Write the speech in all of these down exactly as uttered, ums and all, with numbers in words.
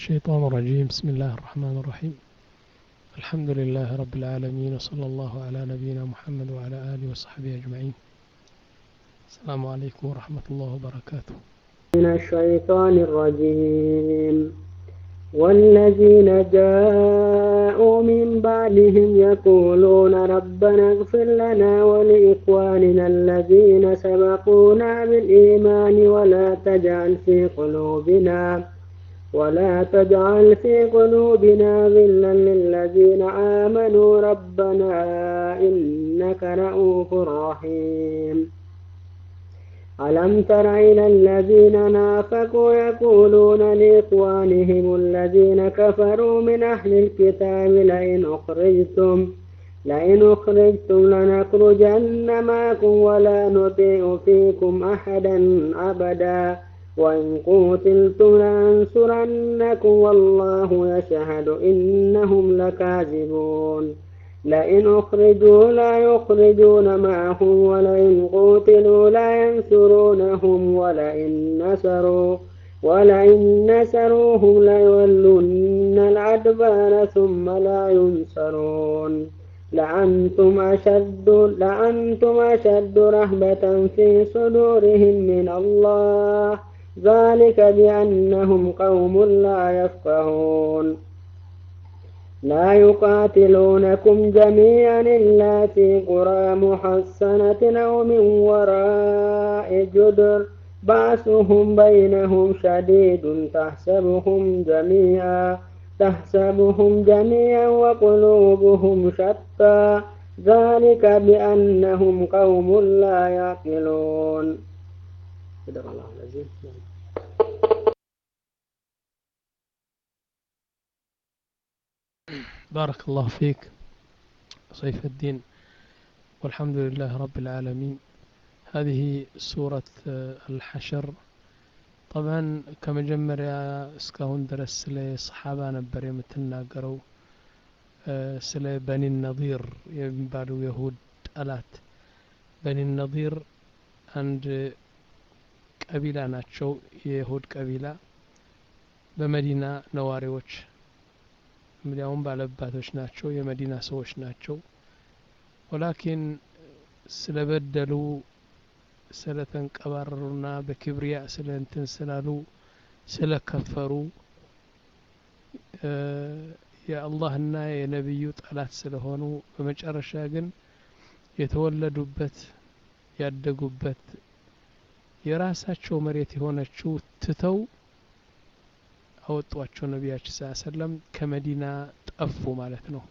الشيطان الرجيم. بسم الله الرحمن الرحيم. الحمد لله رب العالمين، وصلى الله على نبينا محمد وعلى آله وصحبه أجمعين. السلام عليكم ورحمة الله وبركاته. من الشيطان الرجيم. والذين جاءوا من بعدهم يقولون ربنا اغفر لنا ولإخواننا الذين سبقونا بالإيمان ولا تجعل في قلوبنا ولا تجعل في قلوبنا غلا للذين آمنوا ربنا إنك رؤوف رحيم. ألم تر إلى الذين نافقوا يقولون لإخوانهم الذين كفروا من أهل الكتاب لئن أخرجتم لئن أخرجتم لنخرجن معكم ولا نطيع فيكم أحدا أبدا وإن قتلتم لننصرنكم والله يشهد إنهم لكاذبون. لئن أخرجوا لا يخرجون معهم ولئن قتلوا لا ينصرونهم ولئن نصروا ولئن نصروهم ليولن الأدبار ثم لا ينصرون. لأنتم أشد لأنتم أشد رهبة في صدورهم من الله ذلك بأنهم قوم لا يفقهون. لا يقاتلونكم جميعا إلا في قرى محصنة أو من وراء جدر بأسهم بينهم شديد تحسبهم جميعا تحسبهم جميعا وقلوبهم شتى ذلك بأنهم قوم لا يعقلون. صدق الله العظيم. بارك الله فيك سيف الدين، والحمد لله رب العالمين. هذه سورة الحشر. طبعا كمجمريا እስካሁን ድረስ ስለ ሰሓባ ነበር የምትናገረው። ስለ በኒ ነዚር የሚባሉ የሁድ ጠላት። በኒ ነዚር አንድ ቀቢላ ናቸው፣ የይሁድ ቀቢላ በመዲና ነዋሪዎች፣ ምክንያቱም ባለባቶች ናቸው፣ የመዲና ሰዎች ናቸው። ወላኪን ስለበደሉ ስለተንቀባረሩና በክብሪያ ስለ እንትን ስላሉ ስለከፈሩ የአላህና የነብዩ ጠላት ስለሆኑ በመጨረሻ ግን የተወለዱበት ያደጉበት የራሳቸው መሬት የሆነችው ትተው አወጧቸው። ነቢያችን ሰለላሁ ዐለይሂ ወሰለም ከመዲና ጠፉ ማለት ነው።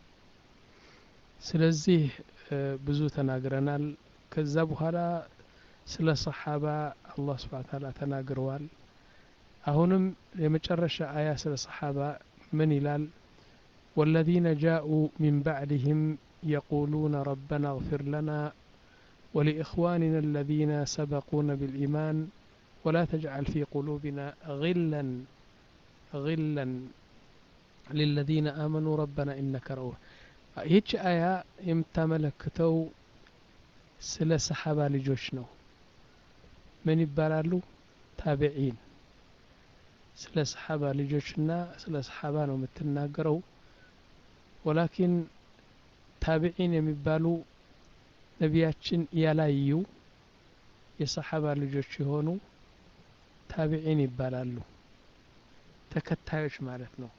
ስለዚህ ብዙ ተናግረናል። ከዛ በኋላ ስለ ሰሓባ አላህ ሱብሓነሁ ወተዓላ ተናግረዋል። አሁንም የመጨረሻ አያ ስለ ሰሓባ ምን ይላል? والذين جاءوا من بعدهم يقولون ربنا اغفر لنا ولإخواننا الذين سبقونا بالإيمان ولا تجعل في قلوبنا غلا غلا للذين آمنوا ربنا إنك رؤوف. ይህች አያ የምታመለክተው ስለ ሰሓባ ልጆች ነው። ምን ይባላሉ? ታቢዒን። ስለ ሰሓባ ልጆችና ስለ ሰሓባ ነው የምትናገረው። ወላኪን ታቢዒን የሚባሉ ነቢያችን ያላዩ የሰሓባ ልጆች የሆኑ ታቢዒን ይባላሉ፣ ተከታዮች ማለት ነው።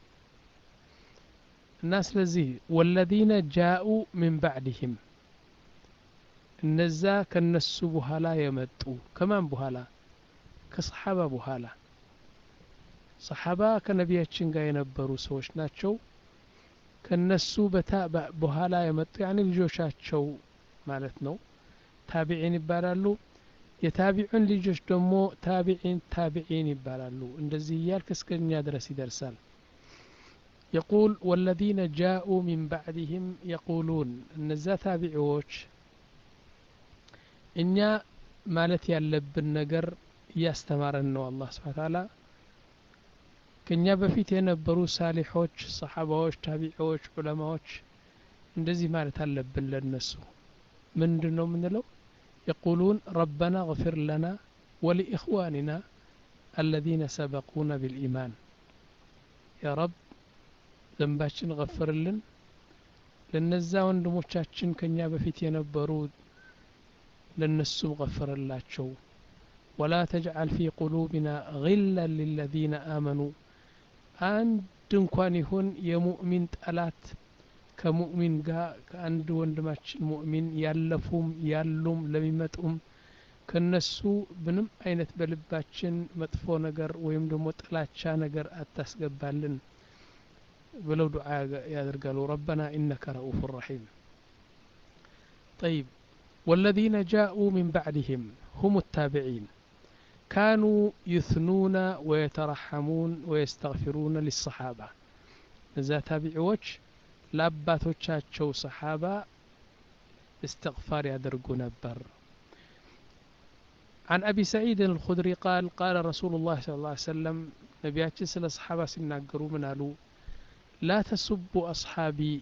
እና ስለዚህ ወለዚነ ጃኡ ሚን ባዕድህም እነዛ ከነሱ በኋላ የመጡ ከማን በኋላ? ከሰሓባ በኋላ። ሰሓባ ከነቢያችን ጋር የነበሩ ሰዎች ናቸው። ከነሱ በኋላ የመጡ ያኔ ልጆቻቸው ማለት ነው ታቢዒን ይባላሉ። የታቢዑን ልጆች ደግሞ ታቢዒን ታቢዒን ይባላሉ። እንደዚህ እያልክ እስከኛ ድረስ ይደርሳል። يقول والذين جاءوا من بعدهم يقولون እነዛ ታቢዒዎች እኛ ማለት ያለብን ነገር እያስተማረን ነው አላህ ሱብሓነሁ ወተዓላ። ከኛ በፊት የነበሩ ሳሊሖች፣ ሰሓባዎች፣ ታቢዒዎች፣ ዑለማዎች እንደዚህ ማለት አለብን ለነሱ። ምንድነው የምንለው? يقولون ربنا اغفر لنا ولإخواننا الذين سبقونا بالإيمان ያ ረብ ዘንባችን غفرልን ለነዛ ወንድሞቻችን ከኛ በፊት የነበሩ ለነሱም غفرላቸው ولا تجعل في قلوبنا غلا للذين آمنوا አንድ እንኳን ይሁን የሙእሚን ጠላት ከሙእሚን ጋር ከአንድ ወንድማችን ሙእሚን ያለፉም ያሉም ለሚመጡም ከነሱ ምንም አይነት በልባችን መጥፎ ነገር ወይም ደግሞ ጥላቻ ነገር አታስገባልን ብለው ዱዓ ያደርጋሉ ربنا إنك رؤوف رحيم طيب والذين جاءوا من بعدهم هم التابعين كانوا يثنون ويترحمون ويستغفرون للصحابة إذا تابعوش لاباتوቻቸው صحابة استغفار يدرجو نبر عن أبي سعيد الخدري قال قال رسول الله صلى الله عليه وسلم نبياتي سل الصحابة سنناقروا من قالوا لا تسبوا أصحابي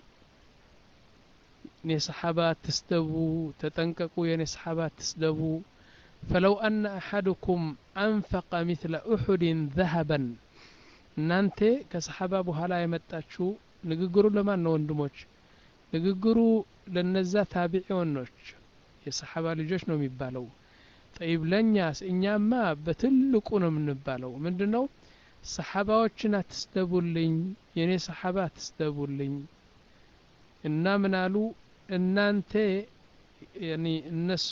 ني صحابات تستبوا تتنككوا يا صحابات تستبوا فلو أن أحدكم أنفق مثل أحد ذهبا እናንተ ከሰሃባ በኋላ የመጣችሁ ንግግሩ ለማን ነው ወንድሞች ንግግሩ ለነዛ ታቢዒዎች የሰሃባ ልጆች ነው የሚባለው طيب ለኛስ እኛማ በትልቁ ነው የምንባለው ምንድነው ሰሃባዎችን አትስደቡልኝ የኔ ሰሃባ አትስደቡልኝ እና ምናሉ እናንተ ያኒ እነሱ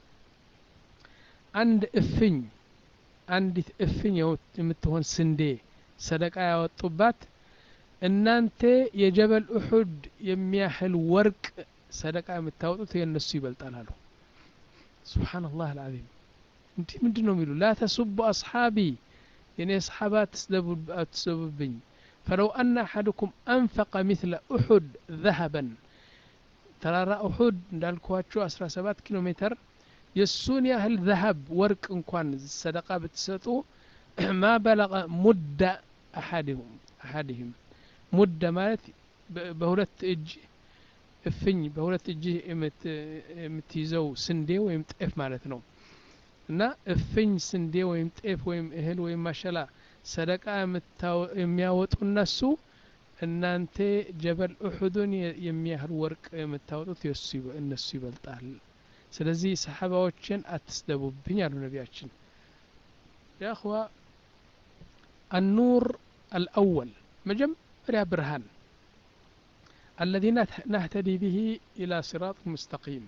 አንድ እፍኝ አንዲት እፍኝ የምትሆን ስንዴ ሰደቃ ያወጡባት እናንተ የጀበል ኡሁድ የሚያህል ወርቅ ሰደቃ የምታወጡት የነሱ ይበልጣሉ ሱብሃንአላህ العظيم እንዴ ምንድነው የሚሉ لا تسبوا اصحابي የኔ ሰሃባት ተስደቡብኝ فلو ان احدكم انفق مثل احد ذهبا ترى احد እንዳልኳችሁ አስራ ሰባት ኪሎ ሜትር የሱን ያህል ذهب ወርቅ እንኳን ሰደቃ ብትሰጡ ما بلغ مد احدهم احدهم مد ማለት በሁለት እጅ እፍኝ በሁለት እጅ የምትይዘው ስንዴ ወይም ጤፍ ማለት ነው እና እፍኝ ስንዴ ወይም ጤፍ ወይም እህል ወይም ማሸላ ሰደቃ የሚያወጡ እነሱ እናንተ ጀበል ኡሁድን የሚያህል ወርቅ የምታወጡት የሱ እነሱ ይበልጣል ስለዚህ ሰሃባዎችን አትስደቡብኝ አሉ ነቢያችን يا اخوة النور الأول مجمريا برهان الذي نهتدي به إلى صراط مستقيم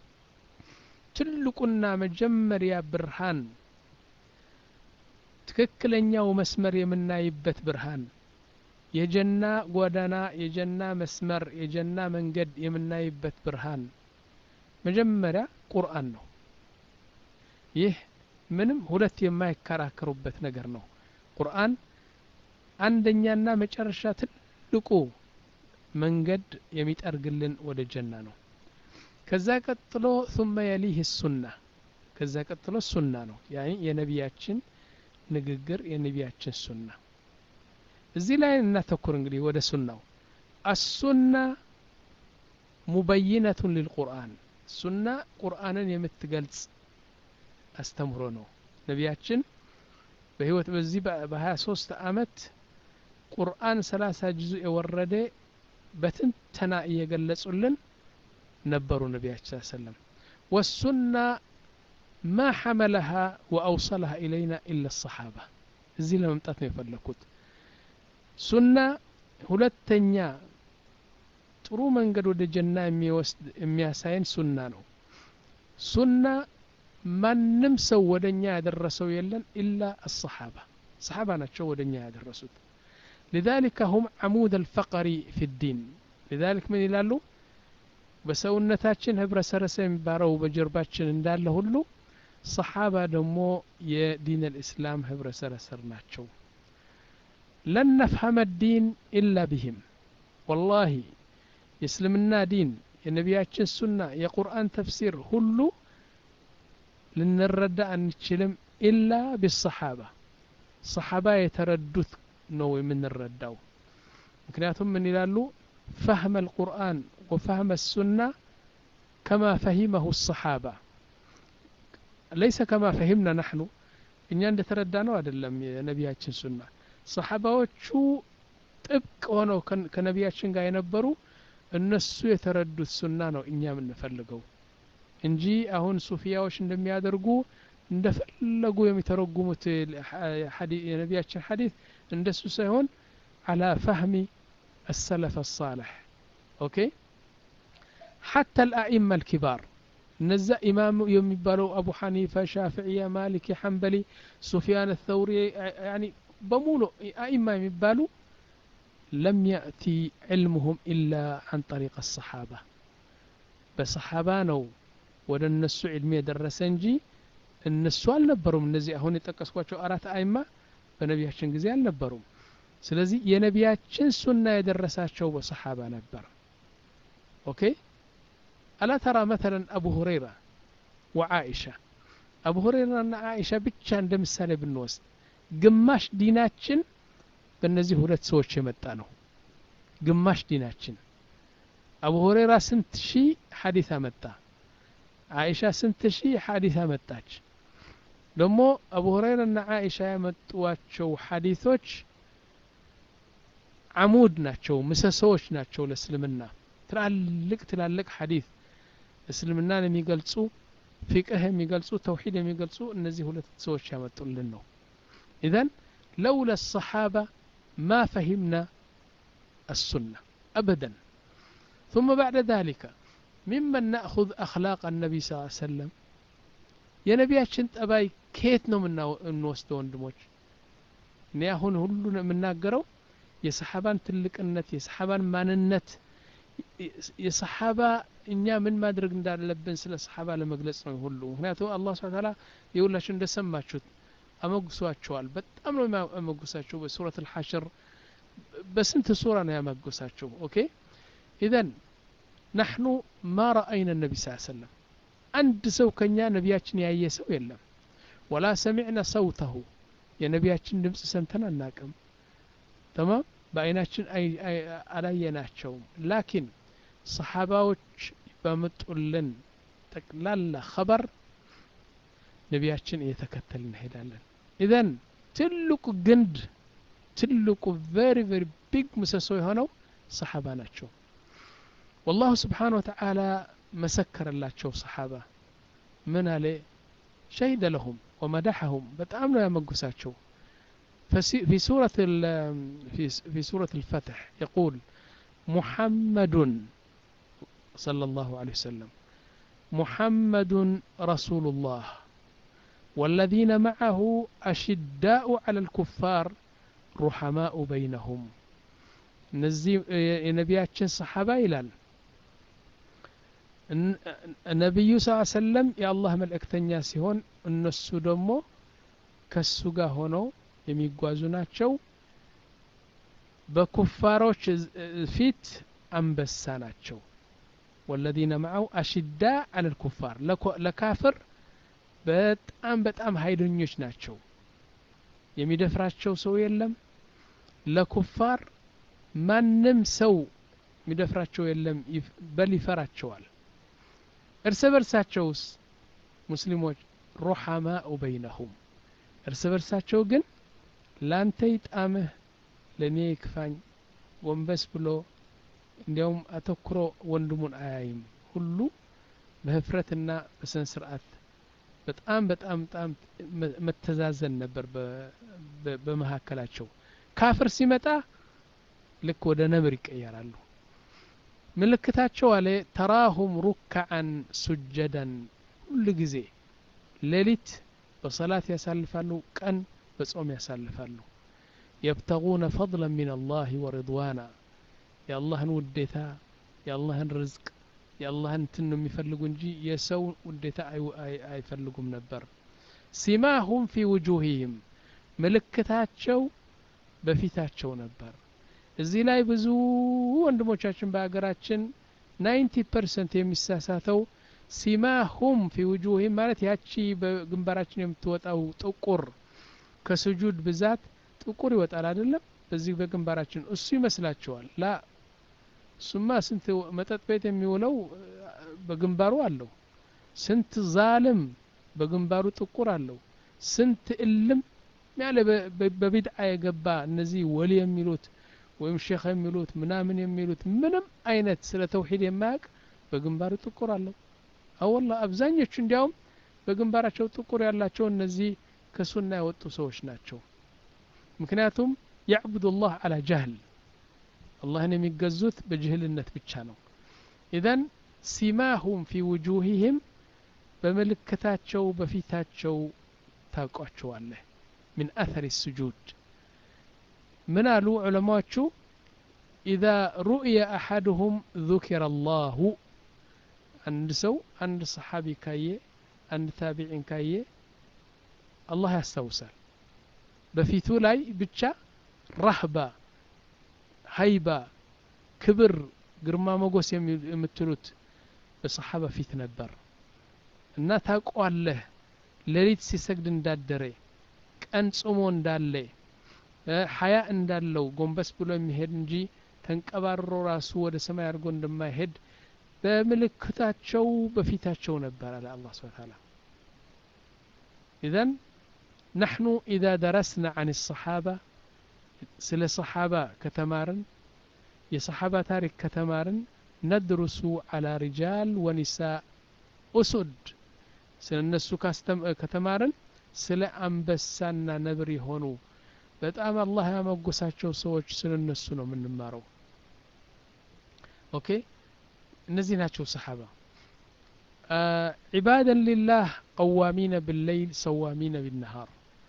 تلقنا مجمريا برهان تككلنياو مسمر የምናይበት ብርሃን የጀና ጎዳና የጀና መስመር የጀና መንገድ የምናይበት ብርሃን መጀመሪያ ቁርአን ነው ይህ ምንም ሁለት የማይከራከሩበት ነገር ነው ቁርአን አንደኛና መጨረሻ ትልቁ መንገድ የሚጠርግልን ወደ ጀና ነው ከዛ ቀጥሎ ثم يليه السنة ከዛ ቀጥሎ ሱና ነው ያኒ የነቢያችን ንግግር የነቢያችን ሱና እዚህ ላይ እናተኩር እንግዲህ ወደ ሱናው السنة مبينة للقرآن ሱና ቁርአንን የምትገልጽ አስተምሮ ነው ነቢያችን በህይወት በዚህ በ23 አመት ቁርአን ሰላሳ ጁዝ የወረደ በትንተና እየገለጹልን ነበሩ ነቢያችን ሰለላሁ ዐለይሂ ወሰለም والسنة ما حملها وأوصلها إلينا إلا الصحابة እዚህ ለመምጣት ነው የፈለኩት ሱና ሁለተኛ ጥሩ መንገድ ወደ ጀና የሚወስድ የሚያሳየን ሱና ነው ሱና ማንም ሰው ወደኛ ያደረሰው የለን ኢላ الصحابة صحابة ናቸው ወደኛ ያደረሱት لذلك هم عمود الفقر في الدين لذلك من ይላሉ በሰውነታችን ህብረ ሰረሰ የሚባረው በጀርባችን እንዳለ ሁሉ صحابة ደግሞ የዲን الاسلام ህብረ ሰረሰር ናቸው لن نفهم الدين إلا بهم والله يسلمنا دين የነቢያችን ሱና የቁርአን ተፍሲር ሁሉ ልንረዳ አንችልም ኢላ بالصحابة صحابة የተረዱት ነው የምንረዳው ምክንያቱም ምን ይላሉ فهم القرآن وفهم السنة كما فهمه الصحابة ليس كما فهمنا نحن እኛ እንደተረዳነው አይደለም የነቢያችን ሱና صحابዎቹ ሆነው ከነቢያችን ጋር የነበሩ እነሱ የተረዱት ሱና ነው እኛ የምንፈልገው እንጂ አሁን ሱፊያዎች እንደሚያደርጉ እንደፈለጉ የሚተረጉሙት ሐዲስ የነቢያችን ሐዲስ እንደሱ ሳይሆን على فهم السلف الصالح اوكي حتى الائمه الكبار نزا امام የሚባለው አቡ ሐኒፋ ሻፊዒያ ማሊኪ ሐንበሊ ሱፊያን الثوري يعني በሙሉ ائمه የሚባሉ لم يأتي علمهم إلا عن طريق الصحابة بصحابة ነው ወደ እነሱ ዒልም የደረሰ እንጂ እነሱ አልነበሩም እነዚህ አሁን የጠቀስኳቸው አራት አይማ በነቢያችን ጊዜ አልነበሩም ስለዚህ የነቢያችን ሱና የደረሳቸው በሰሃባ ነበር ኦኬ አላ ተራ مثلا አቡ ሁረይራ ወዓኢሻ አቡ ሁረይራና ዓኢሻ ብቻ እንደምሳሌ ብንወስድ ግማሽ ዲናችን በእነዚህ ሁለት ሰዎች የመጣ ነው ግማሽ ዲናችን አቡ ሁረይራ ስንት ሺህ ሐዲስ አመጣ ዓኢሻ ስንት ሺህ ሐዲስ አመጣች ደግሞ አቡ ሁረይራና ዓኢሻ ያመጡዋቸው ሐዲሶች عمود ናቸው ምሰሶዎች ናቸው ለእስልምና ትላልቅ ትላልቅ ሐዲስ እስልምናን የሚገልጹ ፍቅህ የሚገልጹ ተውሂድ የሚገልጹ እነዚህ ሁለት ሰዎች ያመጡልን ነው اذا لولا الصحابه ما فهمنا السنه ابدا ثم بعد ذلك ممن ناخذ اخلاق النبي صلى الله عليه وسلم يا نبياتنا طباي كيت ነው የምንወስደው ወንድሞች እኔ አሁን ሁሉን የምናገረው የሰሃባን ትልቅነት የሰሃባን ማንነት የሰሃባ እኛ ምን ማድረግ እንዳለብን ስለ ሰሃባ ለመግለጽ ነው ሁሉ ምክንያቱም አላህ Subhanahu Wa Ta'ala ይውላችሁ እንደሰማችሁት አመጉሷቸዋል በጣም ነው አመጉሳቸው በሱረት الحشر በስንት ሱራ ነው ያመጉሳቸው ኦኬ اذا نحن ما راينا النبي صلى الله عليه وسلم አንድ ሰው ከኛ ነቢያችን ያየ ሰው የለም ولا سمعنا صوته የነቢያችን ድምጽ ሰምተን አናቀም تمام በአይናችን አላየናቸውም ላኪን ሰሃባዎች በመጡልን ጠቅላላ خبر ነቢያችን እየተከተልን ሄዳለን اذا ትልቁ ግንድ ትልቁ very very big ምሰሶ የሆነው ሰሃባ ናቸው والله سبحانه وتعالى مسكر الله صحابه من عليه شهد لهم ومدحهم በጣም ነው ያመጉሳቸው في سورة في في سورة الفتح يقول محمد صلى الله عليه وسلم محمد رسول الله والذين معه أشداء على الكفار رحماء بينهم نزي نبياتشن صحابة إلال النبي صلى الله عليه وسلم يا الله ملأكتنيا ሲሆን እነሱ ደግሞ ከሱ ጋር ሆነው የሚጓዙ ናቸው በኩፋሮች ፊት አንበሳ ናቸው والذين معه أشداء على الكفار ለካፍር በጣም በጣም ኃይለኞች ናቸው የሚደፍራቸው ሰው የለም ለኩፋር ማንም ሰው የሚደፍራቸው የለም በል ይፈራቸዋል እርስ በርሳቸውስ ሙስሊሞች رحماء بينهم እርስ በርሳቸው ግን ላንተ ይጣምህ ለኔ ይክፋኝ ወንበስ ብሎ እንዲያውም አተኩሮ ወንድሙን አያይም ሁሉ በህፍረትና በስነ ስርዓት በጣም በጣም በጣም መተዛዘን ነበር በመሐከላቸው ካፍር ሲመጣ ልክ ወደ ነብር ይቀየራሉ ምልክታቸው አለ ተራሁም ሩክዓን ሱጀዳን ሁሉ ጊዜ ሌሊት በሰላት ያሳልፋሉ ቀን በጾም ያሳልፋሉ يبتغون فضلا من الله ورضوانا يا الله ውዴታ يا الله رزق يا الله እንትን ነው የሚፈልጉ እንጂ የሰው ውዴታ አይፈልጉም ነበር ሲማሁም في وجوههم ምልክታቸው በፊታቸው ነበር እዚህ ላይ ብዙ ወንድሞቻችን በአገራችን ninety percent የሚሳሳተው ሲማሁም في وجوههم ማለት ያቺ በግንባራችን የምትወጣው ጥቁር ከስጁድ ብዛት ጥቁር ይወጣል አይደለም በዚህ በግንባራችን እሱ ይመስላችኋል ላ ሱማ ስንት መጠጥ ቤት የሚውለው በግንባሩ አለው ስንት ዛልም በግንባሩ ጥቁር አለው ስንት እልም ያለ በቢድዓ የገባ እነዚህ ወሊ የሚሉት ወይም ሼኽ የሚሉት ምናምን የሚሉት ምንም አይነት ስለ ተውሂድ የማያውቅ በግንባሩ ጥቁር አለው። አወላ አብዛኞቹ እንዲያውም በግንባራቸው ጥቁር ያላቸው እነዚህ ከሱና የወጡ ሰዎች ናቸው። ምክንያቱም ያዕቡዱ ላህ አላ ጃህል አላህን የሚገዙት በጅህልነት ብቻ ነው። ኢዘን ሲማሁም ፊ ውጁሂህም በምልክታቸው በፊታቸው ታውቋቸዋለህ። ምን አተር ስጁድ ምን አሉ ዑለማዎቹ ኢዛ ሩእየ አሐድሁም ذكر الله አንድ ሰው አንድ ሰሓቢ ካየ አንድ ታቢዒን ካየ አላህ ያስታውሳል። በፊቱ ላይ ብቻ ረህባ ሀይባ ክብር ግርማ ሞገስ የምትሉት በሰሓባ ፊት ነበር እና ታውቀዋለህ። ሌሊት ሲሰግድ እንዳደረ ቀን ጾሞ እንዳለ ሐያ እንዳለው ጎንበስ ብሎ የሚሄድ እንጂ ተንቀባርሮ ራሱ ወደ ሰማይ አድርጎ እንደማይሄድ በምልክታቸው በፊታቸው ነበር አለ አላህ ሱብሓነሁ ወተዓላ። ኢዘን نحن إذا درسنا عن الصحابة سل صحابة كتمارن يصحابة تاريخ كتمارن ندرس على رجال ونساء أسد سل الناس كتمارن سل أنبسانا نبري هونو بتأمل الله يا مقصاتشو سوش سل الناس نو من نمارو أوكي نزيناتشو صحابة آه عبادا لله قوامين بالليل سوامين بالنهار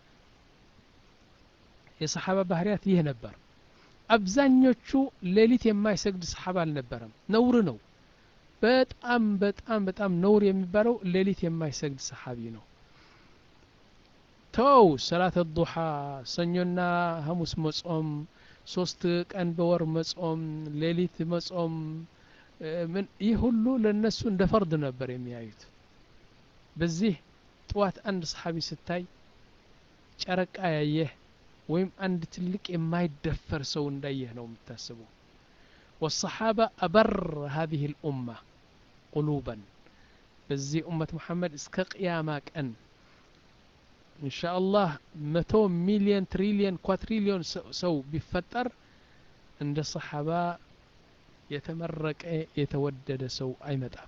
የሰሓባ ባህሪያት ይህ ነበር። አብዛኞቹ ሌሊት የማይሰግድ ሰሓባ አልነበረም። ነውር ነው። በጣም በጣም በጣም ነውር የሚባለው ሌሊት የማይሰግድ ሰሓቢ ነው። ተው ሰላት الضحى ሰኞና ሐሙስ መጾም፣ ሶስት ቀን በወር መጾም፣ ሌሊት መጾም ምን ይህ ሁሉ ለነሱ እንደ ፈርድ ነበር የሚያዩት። በዚህ ጥዋት አንድ ሰሓቢ ስታይ ጨረቃ ያየህ ወይም አንድ ትልቅ የማይደፈር ሰው እንዳየህ ነው የምታስበው። والصحابة أبر هذه الأمة قلوبا بزي أمة محمد اسك قيامك أن إن شاء الله مئة مليون تريليون كواتريليون سو بفتر عند الصحابة يتمرق يتودد سو أي متى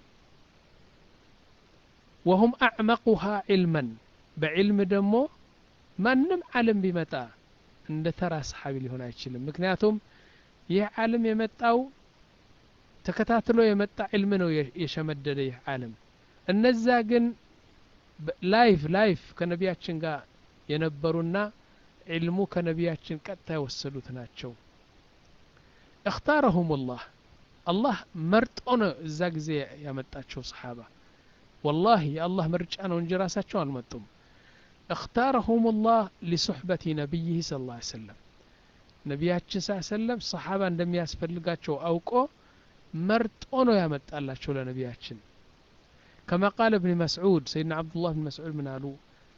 وهم أعمقها علما بعلم دمو ما نم علم بمتى عند ترى صحابي اللي هنا يتشلم مكنياتهم ይህ ዓለም የመጣው ተከታትሎ የመጣ علم ነው የሸመደደ ይህ ዓለም። እነዛ ግን ላይፍ ላይፍ ከነቢያችን ጋር የነበሩና علሙ ከነቢያችን ቀጥታ የወሰዱት ናቸው። اختارهم الله الله መርጦ ነው እዛ ጊዜ ያመጣቸው ሰሓባ። والله የአላህ ምርጫ ነው እንጂ ራሳቸው አልመጡም። اختارهم الله لصحبة نبيه صلى الله عليه وسلم ነቢያችን ሰለም ሰሓባ እንደሚያስፈልጋቸው አውቆ መርጦ ነው ያመጣላቸው ለነቢያችን። كما قال ابن مسعود سيدنا عبد الله بن مسعود من قالوا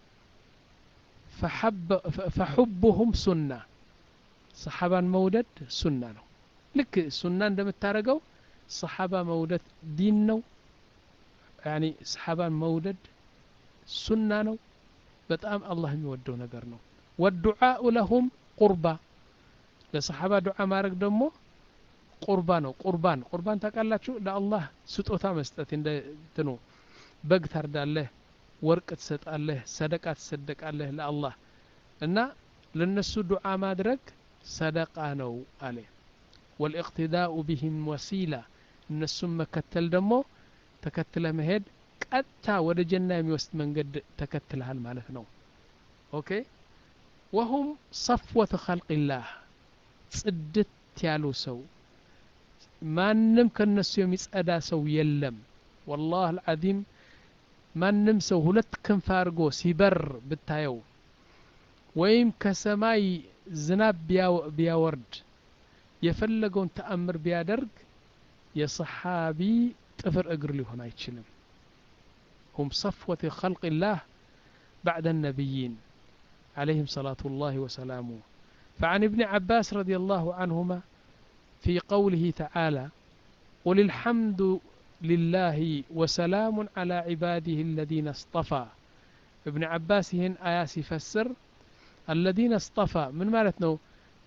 فحب فحبهم سنة صحابة مودد سنة ነው ልክ ሱና እንደምታረገው صحابة መውደድ ዲን ነው። يعني صحابة መውደድ ሱና ነው። በጣም አላህ የሚወደው ነገር ነው። والدعاء لهم قربة ለሰሓባ ዱዓ ማድረግ ደግሞ ቁርባ ነው። ቁርባን ቁርባን ታውቃላችሁ? ለአላህ ስጦታ መስጠት እንደ እንትኑ በግ ታርዳለህ፣ ወርቅ ትሰጣለህ፣ ሰደቃ ትሰደቃለህ ለአላህ እና ለነሱ ዱዓ ማድረግ ሰደቃ ነው አለ። والإقتداء بهم وسيلة እነሱም መከተል ደግሞ ተከትለ መሄድ ቀጥታ ወደ ጀና የሚወስድ መንገድ ተከትለሃል ማለት ነው። ኦኬ وهم صفوة خلق الله ጽድት ያሉ ሰው ማንም ከነሱ የሚጸዳ ሰው የለም። والله العظيم ማንም ሰው ሁለት ክንፍ አድርጎ ሲበር ብታየው ወይም ከሰማይ ዝናብ ቢያወርድ የፈለገውን ተአምር ቢያደርግ የሰሓቢ ጥፍር እግር ሊሆን አይችልም። هم صفوة خلق الله بعد النبيين عليهم صلاة الله وسلامه. فعن ابن عباس رضي الله عنهما في قوله تعالى قل الحمد لله وسلام على عباده الذين اصطفى. ابن عباس هن آيات يفسر الذين اصطفى من مالتنا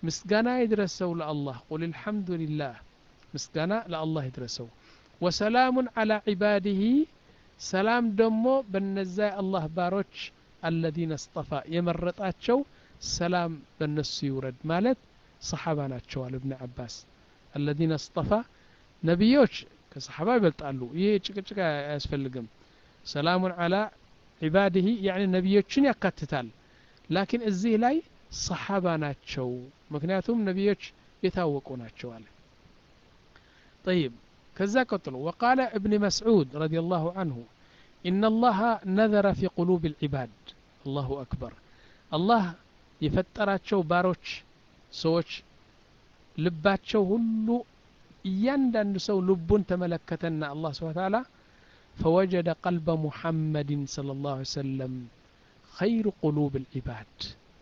مسغانا يدرسوا لله قل الحمد لله مسغانا لله يدرسوا وسلام على عباده سلام دمو بالنزاي الله باروች الذين اصطفى يمرطاچو سلام بالنس يورد مالت صحابه ናቸው አለ ابن عباس الذين اصطفى ነብዮች ከصحابه ይበልጣሉ ይሄ ጭቅጭቅ አያስፈልግም سلام على عباده يعني ነብዮችን ያካትታል لكن እዚህ ላይ صحابه ናቸው ምክንያቱም ነብዮች የታወቁ ናቸው አለ طيب كذا قتلوا وقال ابن مسعود رضي الله عنه إن الله نذر في قلوب العباد الله أكبر الله يفتراتشو باروش سوش لباتشو هلو يندن سو لبون تملكتنا الله سبحانه وتعالى فوجد قلب محمد صلى الله عليه وسلم خير قلوب العباد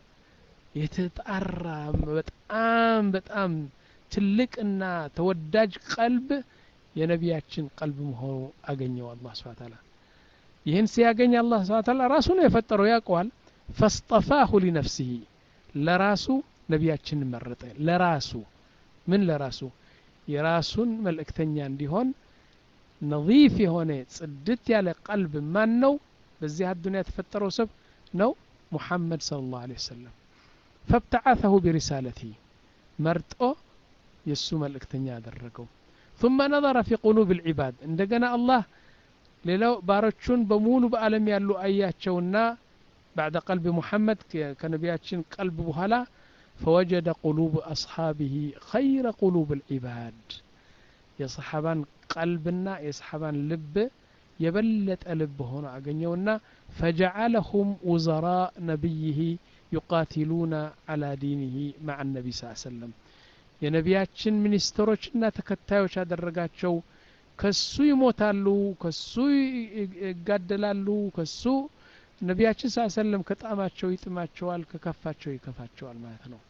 يتتأرى بتأم بتأم تلك إن تودج قلب የነቢያችን ቀልብ መሆኑ አገኘው አላህ Subhanahu Ta'ala ይህን ሲያገኝ አላህ Subhanahu Ta'ala ራሱ ነው የፈጠረው ያውቀዋል فاصطفاه لنفسه ለራሱ ነቢያችን መረጠ ለራሱ ምን ለራሱ የራሱን መልእክተኛ እንዲሆን ነظيف የሆነ ጽድት ያለ ቀልብ ማን ነው በዚህ አዱንያ የተፈጠረው ሰብ ነው ሙሐመድ ሰለላሁ ዐለይሂ ወሰለም فابتعثه برسالته መርጦ የሱ መልእክተኛ አደረገው ثم نظر في قلوب العباد عندنا الله ليلو باروچون بمولو بعالم يالو اياچونا بعد قلب محمد كنبياتشن قلب بوهلا فوجد قلوب اصحابه خير قلوب العباد يا صحابان قلبنا يا صحابان لب يبلت قلب هنا اغنيونا فجعلهم وزراء نبيه يقاتلون على دينه مع النبي صلى الله عليه وسلم የነቢያችን ሚኒስትሮችና ተከታዮች አደረጋቸው ከሱ ይሞታሉ ከሱ ይጋደላሉ ከሱ ነቢያችን ሰለላሁ ዐለይሂ ወሰለም ከጣማቸው ይጥማቸዋል ከከፋቸው ይከፋቸዋል ማለት ነው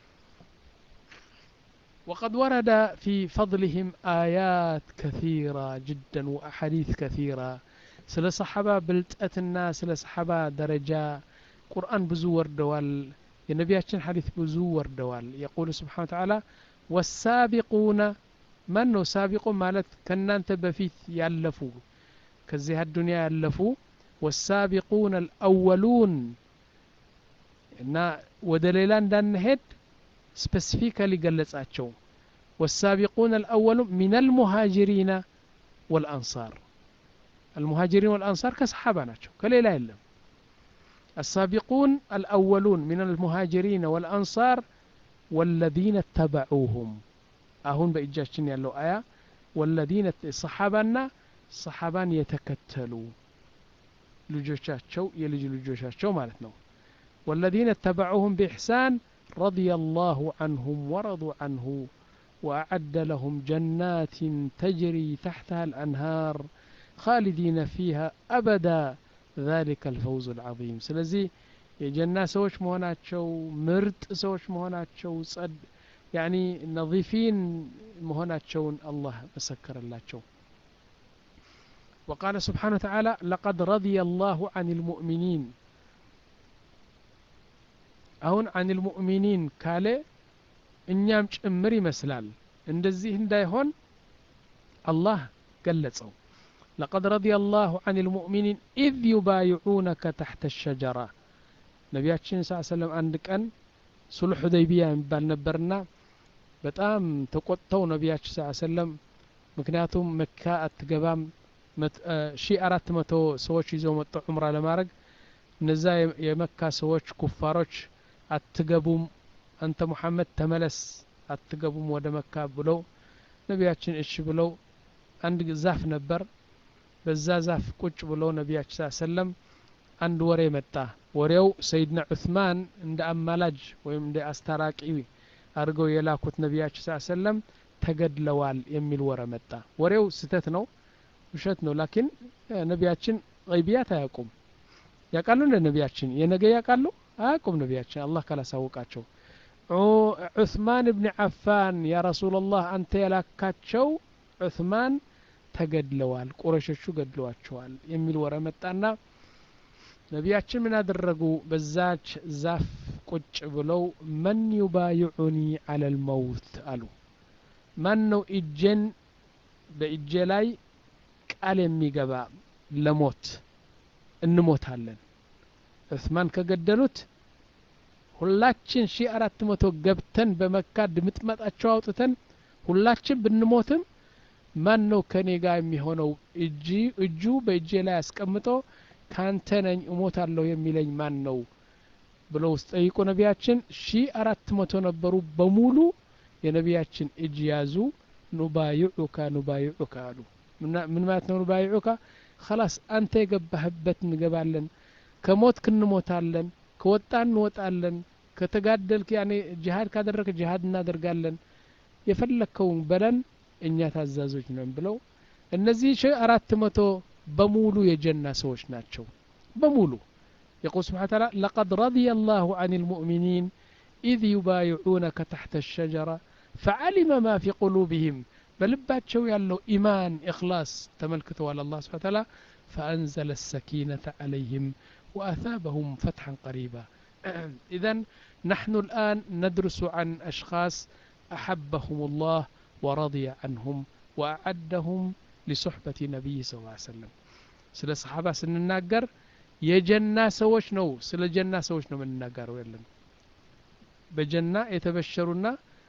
وقد ورد في فضلهم آيات كثيرة جدا وأحاديث كثيرة سل صحابة بلطتنا سل صحابة درجة قرآن بزو وردوال የነቢያችን ሐዲስ ብዙ ወርደዋል يقول سبحانه وتعالى والسابقون من ነው ሳቢቁ ማለት ከናንተ በፊት ያለፉ ከዚህ አዱንያ ያለፉ والسابقون الأولون እና ወደ ሌላ እንዳንሄድ ስፔሲፊካሊ ገለጻቸው والسابقون الأولون من المهاجرين والأنصار المهاجرين والأنصار كصحابة ናቸው ከሌላ የለም السابقون الأولون من المهاجرين والأنصار والذين اتبعوهم أهون بإجاشن يالو آية والذين صحابنا صحابان يتكتلوا لجوشاتشو يلج لجوشاتشو مالتنا والذين اتبعوهم بإحسان رضي الله عنهم ورضوا عنه وأعد لهم جنات تجري تحتها الأنهار خالدين فيها أبدا ذلك الفوز العظيم ስለዚህ የጀና ሰዎች መሆናቸው ምርጥ ሰዎች መሆናቸው ጸድ يعني نظيفين መሆናቸውን አላህ መሰከረላቸው وقال سبحانه وتعالى لقد رضي الله عن المؤمنين አሁን عن المؤمنين ካለ እኛም ጭምር ይመስላል እንደዚህ እንዳይሆን አላህ ገለጸው لقد رضي الله عن المؤمنين إذ يبايعونك تحت الشجرة نبياتنا صلى الله عليه وسلم عندك أن صلح حديبية يبال نبرنا بتأم تقطوا نبياتنا صلى الله عليه وسلم مكنياتهم مكة أتقبام مت... آه... شيء أردت متو سوش يزو متو عمره لمارق نزا يمكة سوش كفاروش أتقبوم أنت محمد تملس أتقبوم ود مكة بلو نبياتنا إيش بلو عندك زاف نبر በዛ ዛፍ ቁጭ ብሎ ነብያችን ሰለላሁ ዐለይሂ ወሰለም አንድ ወሬ መጣ ወሬው ሰይድና ዑስማን እንደ አማላጅ ወይም እንደ አስታራቂ አድርገው የላኩት ነብያችን ሰለላሁ ዐለይሂ ወሰለም ተገድለዋል የሚል ወሬ መጣ ወሬው ስተት ነው ውሸት ነው ላኪን ነብያችን ገይቢያት አያውቁም ያውቃሉ እንደ ነብያችን የነገ ያውቃሉ አያውቁም ነብያችን አላህ ካላሳወቃቸው ዑስማን ኢብኑ አፋን ያ ረሱላህ አንተ የላካቸው ዑስማን ተገድለዋል ቁረሾቹ ገድለዋቸዋል የሚል ወሬ መጣና ነብያችን ምን አደረጉ በዛች ዛፍ ቁጭ ብለው መን ዩባይዑኒ ዐለ ልመውት አሉ። ማን ነው እጄን በእጄ ላይ ቃል የሚገባ ለሞት እንሞታለን። ዑስማን ከገደሉት ሁላችን ሺህ አራት መቶ ገብተን በመካ ድምጥማጣቸው አውጥተን ሁላችን ብንሞትም ማን ነው ከኔ ጋር የሚሆነው እጂ እጁ በእጄ ላይ አስቀምጦ ካንተ ነኝ እሞታለሁ የሚለኝ ማን ነው ብለው ጠይቁ። ነቢያችን ሺህ አራት መቶ ነበሩ። በሙሉ የነቢያችን እጅ ያዙ። ኑባይዑካ ኑባይዑካ አሉ። ምን ማለት ነው ኑባይዑካ? خلاص አንተ የገባህበት እንገባለን፣ ከሞትክ እንሞታለን፣ ከወጣን እንወጣለን፣ ከተጋደልክ ያኔ ጂሃድ ካደረክ ጂሃድ እናደርጋለን፣ የፈለከውን በለን እኛ ታዛዞች ነን ብለው እነዚህ ሺህ አራት መቶ በሙሉ የጀና ሰዎች ናቸው በሙሉ። يقول سبحانه وتعالى لقد رضي الله عن المؤمنين إذ يبايعونك تحت الشجرة فعلم ما في قلوبهم بلباتشو يالله إيمان إخلاص تملكته على الله سبحانه وتعالى فأنزل السكينة عليهم وأثابهم فتحا قريبا. إذن نحن الآن ندرس عن أشخاص أحبهم الله ورضي عنهم وأعدهم لصحبة نبي صلى الله عليه وسلم. سل الصحابة سنناقر የጀና ሰዎች ነው። ስለ ጀና ሰዎች ነው የምንናገረው። ያለን በጀና የተበሸሩና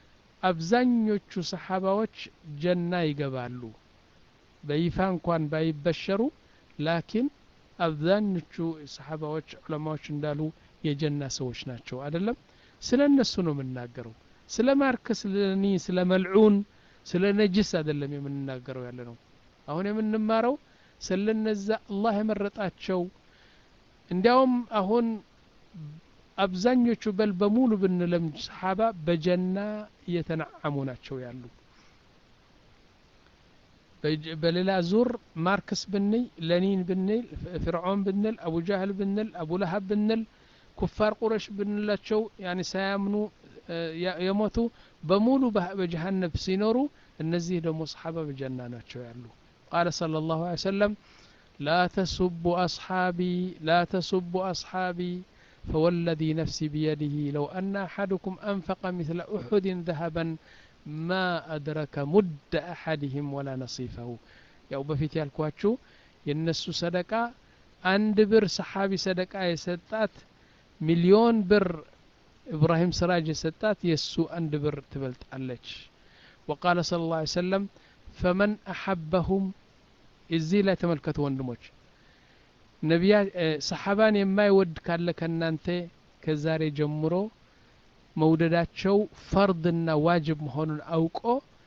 አብዛኞቹ ሰሃባዎች ጀና ይገባሉ። በይፋ እንኳን ባይበሸሩ ላኪን አብዛኞቹ ሰሃባዎች ዑለማዎች እንዳሉ የጀና ሰዎች ናቸው። አይደለም ስለ እነሱ ነው የምንናገረው። ስለ ማርከስ ለኒ ስለ መልዑን ስለ ነጅስ አይደለም የምንናገረው ያለነው። አሁን የምንማረው ስለነዛ አላህ የመረጣቸው እንዲያውም አሁን አብዛኞቹ በል በሙሉ ብንለም ሰሃባ በጀና እየተነዓሙ ናቸው ያሉ። በሌላ ዙር ማርክስ ብንይ ለኒን ብንይ ፍርዖን ብንል አቡ ጃህል ብንል አቡ ለሀብ ብንል ኩፋር ቁረሽ ብንላቸው ያኒ ሳያምኑ የሞቱ በሙሉ በጀሃነም ሲኖሩ እነዚህ ደግሞ ሰሃባ በጀና ናቸው ያሉ። قال صلى الله عليه وسلم لا تسبوا أصحابي لا تسبوا أصحابي فوالذي نفسي بيده لو أن أحدكم أنفق مثل أحد ذهبا ما أدرك مد أحدهم ولا نصيفه. يا أبا في تيالكواتشو ينسو صدقاء عند بر صحابي صدقاء يستات مليون بر إبراهيم سراج يستات يسو عند بر تبلت عليك. وقال صلى الله عليه وسلم فمن أحبهم እዚህ ላይ ተመልከቱ ወንድሞች። ነቢያ ሰሃባን የማይወድ ካለ ከናንተ ከዛሬ ጀምሮ መውደዳቸው ፈርድና ዋጅብ መሆኑን አውቆ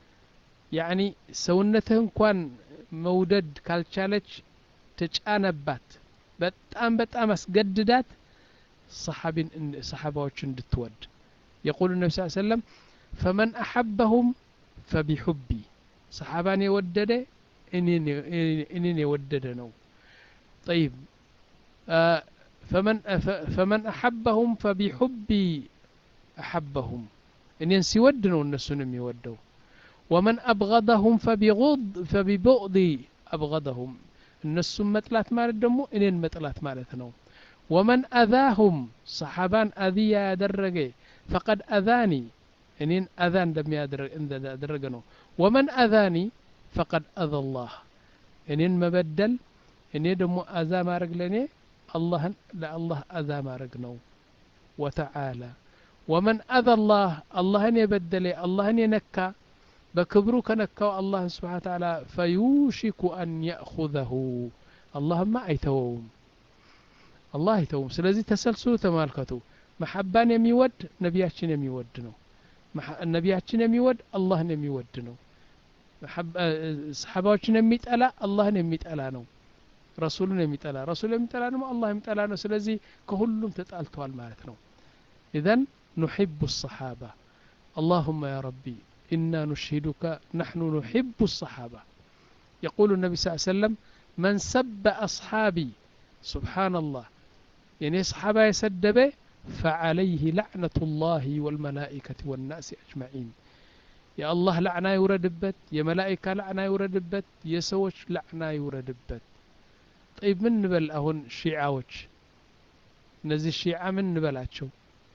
ያኒ ሰውነትህ እንኳን መውደድ ካልቻለች ተጫነባት፣ በጣም በጣም አስገድዳት ሰሃቢን ሰሃባዎች እንድትወድ። يقول النبي صلى الله عليه وسلم فمن أحبهم فبحبي ሰሃባን የወደደ إنين يوددنو. طيب آه فمن فمن أحبهم فبحبي أحبهم إنين سيودنو النسون يودو. ومن أبغضهم فبغض فببغضي أبغضهم النسون متلات مالت دمو إنين متلات مالتنو. ومن أذاهم صحابان أذيا درجي فقد أذاني إنين أذان دم يدرجنو. ومن أذاني فقد أذى الله إنين مبدل إني دمو أذى ما رجلني الله لا الله أذى ما رجنو. وتعالى ومن أذى الله الله أن يبدل الله أن ينكى بكبرو كنكى الله سبحانه وتعالى فيوشك أن يأخذه الله ما أيتوهم الله يتوهم. سلازي تسلسل تمالكتو محبان يميود نبياتنا يميودنو النبياتنا يميود الله يميودنو. ሰሃባዎችን የሚጠላ አላህን የሚጠላ ነው። ረሱሉን የሚጠላ ረሱሉን የሚጠላ ነው አላህ የሚጠላ ነው። ስለዚህ ከሁሉም ተጣልተዋል ማለት ነው። إذن نحب الصحابة. اللهم يا ربي إنا نشهدك نحن نحب الصحابة. يقول النبي صلى الله عليه وسلم من سب أصحابي سبحان الله يعني صحابة يسدبه فعليه لعنة الله والملائكة والناس أجمعين. يا الله لعنة يوردبت يا ملائكة لعنة يوردبت يا سوش لعنة يوردبت. طيب من نبل أهون شيعوش نزي الشيعة من نبلاتشو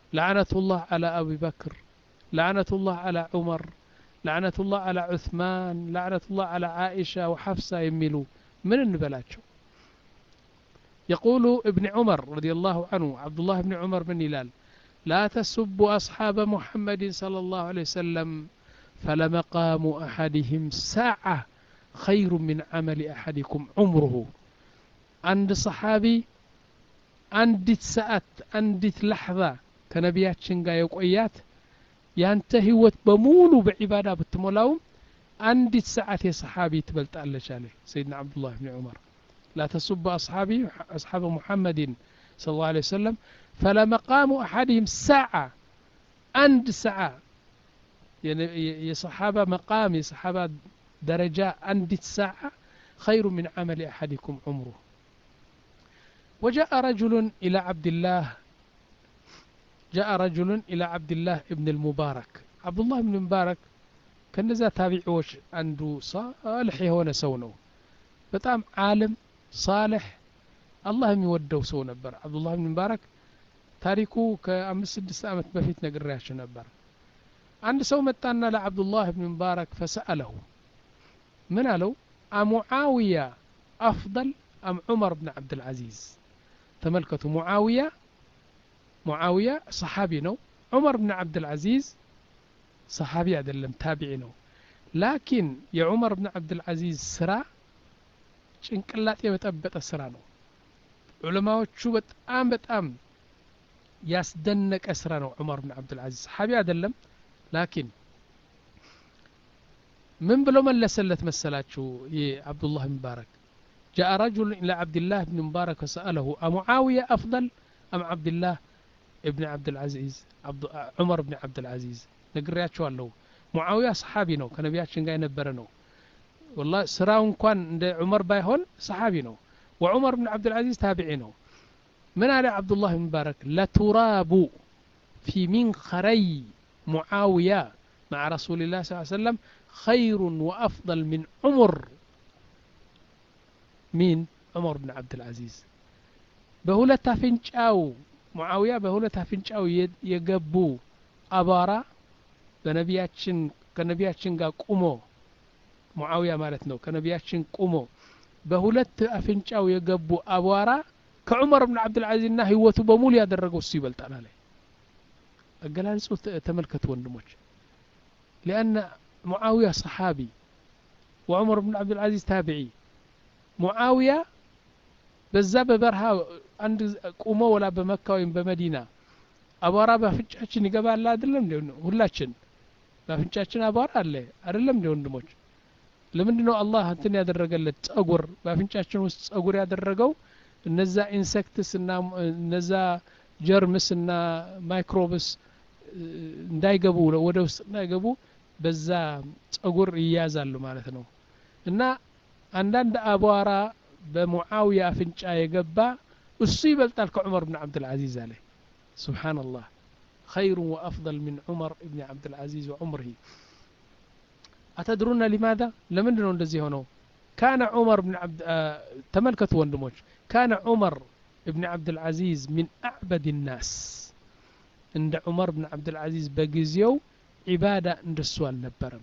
لعنة الله على أبي بكر، لعنة الله على عمر، لعنة الله على عثمان، لعنة الله على عائشة وحفصة يميلوا من النبلاتشو. يقول ابن عمر رضي الله عنه، عبد الله بن عمر بن هلال: لا تسبوا أصحاب محمد صلى الله عليه وسلم فلمقام أحدهم ساعة خير من عمل أحدكم عمره. عند صحابي عندت ساعة عندت لحظة كنبيات شنقا يقويات ينتهي بمولو بعبادة بالتمولاوم عندت ساعة يا صحابي تبلت على شالي سيدنا عبد الله بن عمر: لا تسب أصحابي أصحاب محمد صلى الله عليه وسلم فلمقام أحدهم ساعة، عند ساعة يعني يا صحابة مقام يا صحابة درجة عند ساعة خير من عمل أحدكم عمره. وجاء رجل إلى عبد الله جاء رجل إلى عبد الله ابن المبارك. عبد الله بن المبارك كان ذا تابعوش عنده صالح هنا سونه بتام عالم صالح الله يودو سو نبر. عبد الله بن المبارك تاريخه كأمس سدس عامت بفيت نقرأش نبر. عند سو متانا لعبد الله بن المبارك فسأله من قالوا: أمعاوية أفضل أم عمر بن عبد العزيز؟ تملكته معاوية معاوية صحابي نو، عمر بن عبد العزيز صحابي عدلم تابعي نو. لكن يا عمر بن عبد العزيز سرا ጭንቅላጤ የበጠበጠ ስራ ነው። ዑለማዎቹ በጣም በጣም ያስደነቀ ስራ ነው። ዑመር ብን አብዱልዓዚዝ ሰሓቢ አይደለም። ላኪን ምን ብሎ መለሰለት መሰላችሁ? የአብዱላህ ብን ሙባረክ جاء رجل إلى عبد الله بن مبارك وسأله: أمعاوية أفضل أم عبد الله ابن عبد العزيز؟ عبد عمر بن عبد العزيز نقرأتشوا له. معاوية صحابي نو كنبياتشن قاي نبرنو والله سراون كان عمر بايهون صحابي نو، وعمر بن عبد العزيز تابعي نو. من على عبد الله بن مبارك: لتراب في منخري معاوية مع رسول الله صلى الله عليه وسلم خير وأفضل من عمر. مين؟ عمر بن عبد العزيز. بهولة تافنشاو معاوية بهولة تافنشاو يقبو أبارا بنبياتشن كنبياتشن قا قومو معاوية مالت ነው ከነቢያችን ቆሞ በሁለት አፍንጫው የገቡ አቧራ ከዑመር ብን አብዱል አዚዝ እና ህይወቱ በሙሉ ያደረገው እሱ ይበልጣል አለ። አገላልጹ ተመልከቱ ወንድሞች። لأن معاوية صحابي وعمر بن عبد العزيز تابعي. معاوية በዛ በበረሃ አንድ ቆሞ ወላ በመካ ወይም በመዲና አቧራ በአፍንጫችን ይገባል አይደለም እንዴ? ሁላችን በአፍንጫችን አቧራ አለ አይደለም እንዴ ወንድሞች? ለምንድነው አላህ እንትን ያደረገለት ጸጉር በአፍንጫችን ውስጥ ጸጉር ያደረገው? እነዛ ኢንሴክትስ እና እነዛ ጀርምስ እና ማይክሮብስ እንዳይገቡ ወደ ውስጥ እንዳይገቡ በዛ ጸጉር ይያዛሉ ማለት ነው። እና አንዳንድ አቧራ በሙዓዊያ አፍንጫ የገባ እሱ ይበልጣል ከዑመር ብን አብዱል አዚዝ አለ። ሱብሃንአላህ خير وأفضل من عمر بن عبد العزيز وعمره. أتدرون لماذا؟ لمن دون እንደዚህ ሆነው كان عمر بن عبد آه تملكت ወንድሞች كان عمر بن عبد العزيز من أعبد الناس. عند عمر بن عبد العزيز በጊዜው عبادة እንደሱ አልነበረም።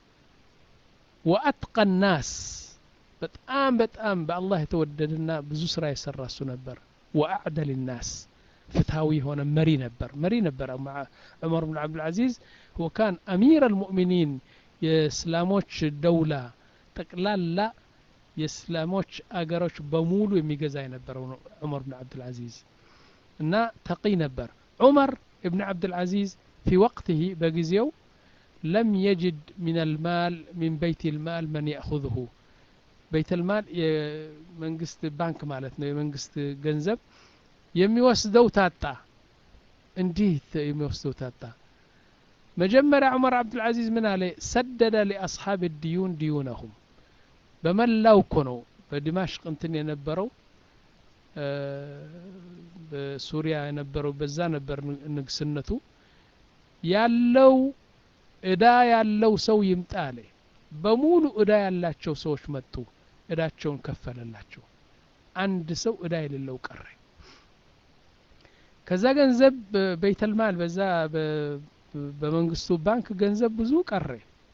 وأتقى الناس በጣም በጣም በአላህ የተወደደና ብዙ ስራ የሰራ እሱ ነበር። وأعدل الناس ፍትሃዊ ሆነ መሪ ነበር መሪ ነበር عمر بن عبد العزيز هو كان أمير المؤمنين የእስላሞች ደውላ ጠቅላላ የእስላሞች አገሮች በሙሉ የሚገዛ የነበረው ዑመር ብን አብዱል አዚዝ እና ተቂ ነበር። ዑመር ብን አብዱል አዚዝ في وقته በጊዜው لم يجد من المال من بيت المال من يأخذه. بيت المال የመንግስት ባንክ ማለት ነው የመንግስት ገንዘብ የሚወስደው ታጣ። እንዴት የሚወስደው ታጣ? مجمّر عمر عبد العزيز من عليه سدد لأصحاب الديون ديونهم. بملاو كنو بدمشق انتن ينبروا أه بسوريا ينبروا بزا نبر نقسنتو يالو ادا يالو سو يمتالي بمولو ادا يالاتشو سوش متو اداتشون كفل اللاتشو عند سو ادا يللو قري ከዛ ገንዘብ በይተልማል በዛ በመንግስቱ ባንክ ገንዘብ ብዙ ቀረ።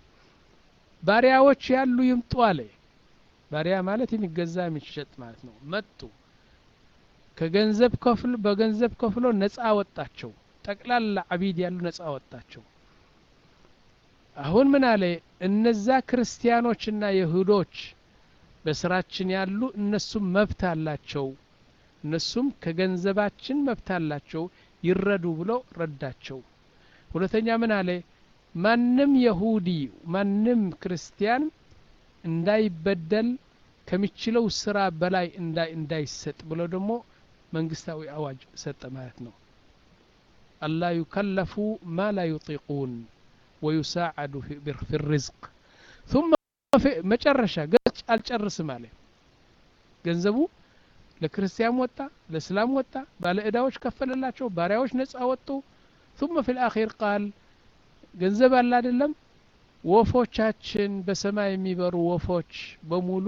ባሪያዎች ያሉ ይምጡ አለ። ባሪያ ማለት የሚገዛ የሚሸጥ ማለት ነው። መጡ ከገንዘብ ከፍሎ በገንዘብ ከፍሎ ነፃ ወጣቸው። ጠቅላላ አቢድ ያሉ ነፃ ወጣቸው። አሁን ምን አለ? እነዛ ክርስቲያኖችና ይሁዶች በስራችን ያሉ እነሱም መብት አላቸው፣ እነሱም ከገንዘባችን መብት አላቸው ይረዱ ብሎ ረዳቸው። ሁለተኛ ምን አለ? ማንም ይሁዲ ማንም ክርስቲያን እንዳይበደል ከሚችለው ስራ በላይ እንዳይ እንዳይሰጥ ብሎ ደግሞ መንግስታዊ አዋጅ ሰጠ ማለት ነው። አላ ይከለፉ ማ ላ ይጢቁን ወይሳዓዱ ፊ الرزق ثم መጨረሻ ገጭ አልጨርስም አለ። ገንዘቡ ለክርስቲያን ወጣ፣ ለእስላም ወጣ፣ ባለ ዕዳዎች ከፈለላቸው፣ ባሪያዎች ነፃ ወጡ። ثم في الأخير قال ገንዘብ አለ አይደለም ወፎቻችን በሰማይ የሚበሩ ወፎች በሙሉ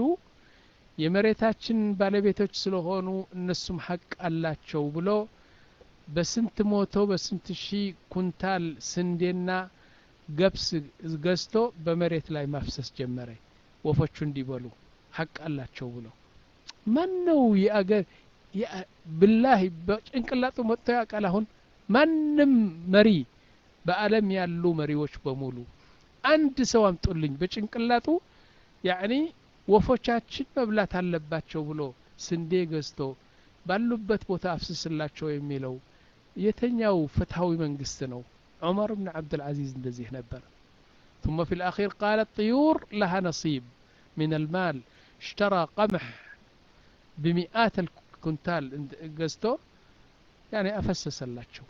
የመሬታችን ባለቤቶች ስለሆኑ እነሱም ሐቅ አላቸው ብሎ በስንት ሞቶ በስንት ሺህ ኩንታል ስንዴና ገብስ ገዝቶ በመሬት ላይ ማፍሰስ ጀመረ ወፎቹ እንዲበሉ ሐቅ አላቸው ብሎ። ማን ነው የአገር ብላህ በጭንቅላቱ መጥቶ ያውቃል? አሁን ማንም መሪ በዓለም ያሉ መሪዎች በሙሉ አንድ ሰው አምጡልኝ በጭንቅላቱ ያኒ ወፎቻችን መብላት አለባቸው ብሎ ስንዴ ገዝቶ ባሉበት ቦታ አፍስስላቸው የሚለው የተኛው ፍትሃዊ መንግስት ነው? ዑመር ብን ዓብድልዓዚዝ እንደዚህ ነበር። ثم في الأخير قال الطيور لها نصيب من المال اشترى قمح بمئات الكنتال قزتو يعني أفسس اللاتشو.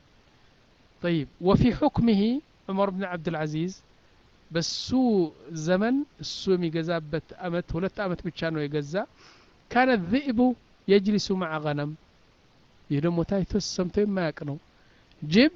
طيب وفي حكمه عمر بن عبد العزيز بسو زمن السو ميقزابت أمت ولت أمت بتشانو يقزا كان الذئب يجلس مع غنم يدمو تايتوس سمتين ما يقنو جيب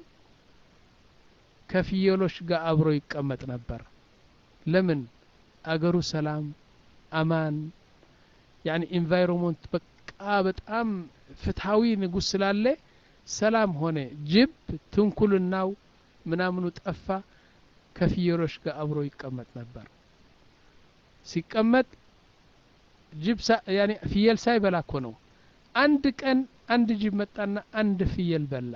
ከፍየሎች ጋር አብሮ ይቀመጥ ነበር። ለምን? አገሩ ሰላም አማን ያኒ ኢንቫይሮንመንት በቃ በጣም ፍትሃዊ ንጉስ ስላለ ሰላም ሆነ። ጅብ ትንኩልናው ምናምኑ ጠፋ። ከፍየሎች ጋር አብሮ ይቀመጥ ነበር። ሲቀመጥ ጅብ ያኒ ፍየል ሳይበላ እኮ ነው። አንድ ቀን አንድ ጅብ መጣና አንድ ፍየል በላ።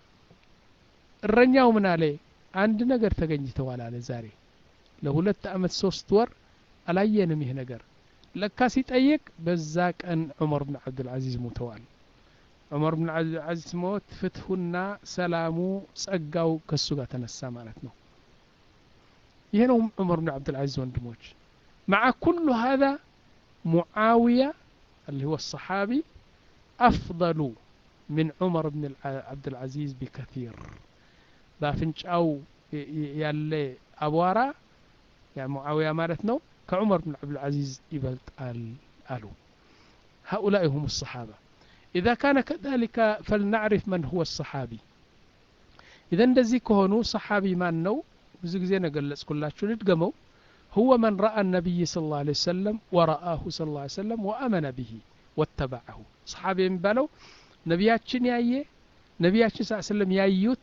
እረኛው ምን አለ? አንድ ነገር ተገኝተዋል አለ። ዛሬ ለሁለት አመት ሶስት ወር አላየንም ይሄ ነገር። ለካ ሲጠይቅ በዛ ቀን ዑመር ብን ዓብድልዓዚዝ ሞተዋል። ዑመር ብን ዓብድልዓዚዝ ሞት ፍትሁና ሰላሙ ጸጋው ከሱ ጋር ተነሳ ማለት ነው። ይሄ ነው ዑመር ብን ዓብድልዓዚዝ ወንድሞች። مع كل هذا معاوية اللي هو الصحابي أفضل من عمر بن عبد العزيز بكثير. بافنجاو يالله أبوارا يعني معاوية مالتنا كعمر بن عبد العزيز يبلط قالوا هؤلاء هم الصحابة. إذا كان كذلك فلنعرف من هو الصحابي. إذا እንደዚህ ከሆኑ صحابي ማን ነው? ብዙ ጊዜ ነገለጽኩላችሁ ልድገመው። هو من رأى النبي صلى الله عليه وسلم ورآه صلى الله عليه وسلم وآمن به واتبعه. صحابي የሚባለው ነቢያችን ያየ ነቢያችን ሰለላሁ ዐለይሂ ወሰለም ያዩት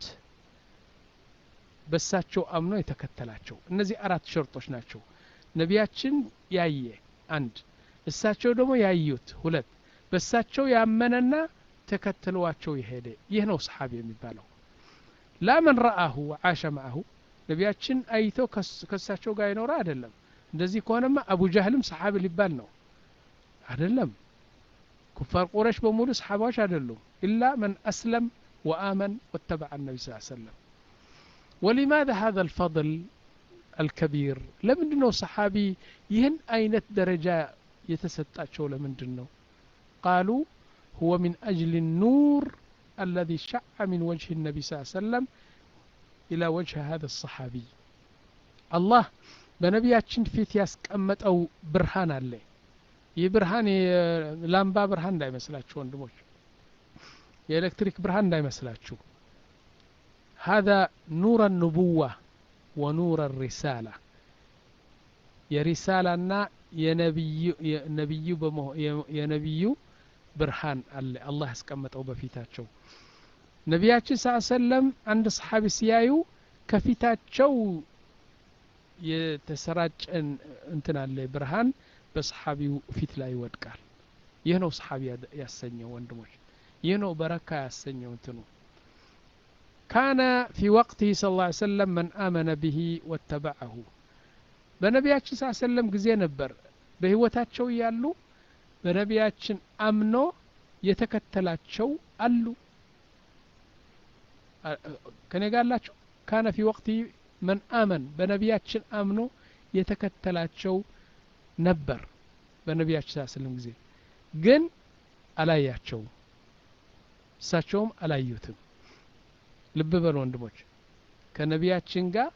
በሳቸው አምኖ የተከተላቸው። እነዚህ አራት ሸርጦች ናቸው። ነቢያችን ያየ አንድ፣ እሳቸው ደግሞ ያዩት ሁለት፣ በሳቸው ያመነና ተከተሏቸው የሄደ ይህ ነው ሰሃቢ የሚባለው። لا من رآه وعاش معه ነቢያችን አይቶ ከሳቸው ጋር ይኖር አይደለም። እንደዚህ ከሆነማ አቡ ጀህልም ሰሃቢ ሊባል ነው አይደለም። ኩፋር ቁረይሽ በሙሉ ሰሃባዎች አይደሉም። إلا من أسلم وآمن واتبع النبي صلى الله عليه وسلم. ولماذا هذا الفضل الكبير؟ لمندنو صحابي يهن أينت درجة يتسطاچو لمندنو؟ قالوا هو من أجل النور الذي شع من وجه النبي صلى الله عليه وسلم إلى وجه هذا الصحابي. الله بنبياتشن فيت ያስቀመጠው ብርሃን አለ። ይህ ብርሃን የላምባ ብርሃን እንዳይመስላችሁ ወንድሞች፣ የኤሌክትሪክ ብርሃን እንዳይመስላችሁ። هذا نور النبوة ونور الرسالة. የሪሳላና የነብዩ የነብዩ የነብዩ ብርሃን አለ አላህ ያስቀመጠው በፊታቸው። ነቢያችን ሰለላሁ ዐለይሂ ወሰለም አንድ ሰሓቢ ሲያዩ ከፊታቸው የተሰራጨን እንትን አለ ብርሃን በሰሓቢው ፊት ላይ ይወድቃል። ይህ ነው ሰሓቢ ያሰኘው ወንድሞች፣ ይህ ነው በረካ ያሰኘው እንትኑ። ካነ ፊ ወቅቲሂ ሰለላሁ ዐለይሂ ወሰለም መን አመነ ቢሂ ወተበዐሁ። በነቢያችን ሰለላሁ ዐለይሂ ወሰለም ጊዜ ነበር በህይወታቸው ያሉ በነቢያችን አምኖ የተከተላቸው አሉ። ከኔ ጋር አላችሁ? ካነ ፊ ወቅቲሂ መን አመን በነቢያችን አምኖ የተከተላቸው ነበር በነቢያችን ሰለላሁ ዐለይሂ ወሰለም ጊዜ፣ ግን አላያቸውም፣ እሳቸውም አላዩትም። ልብ በሉ ወንድሞች፣ ከነቢያችን ጋር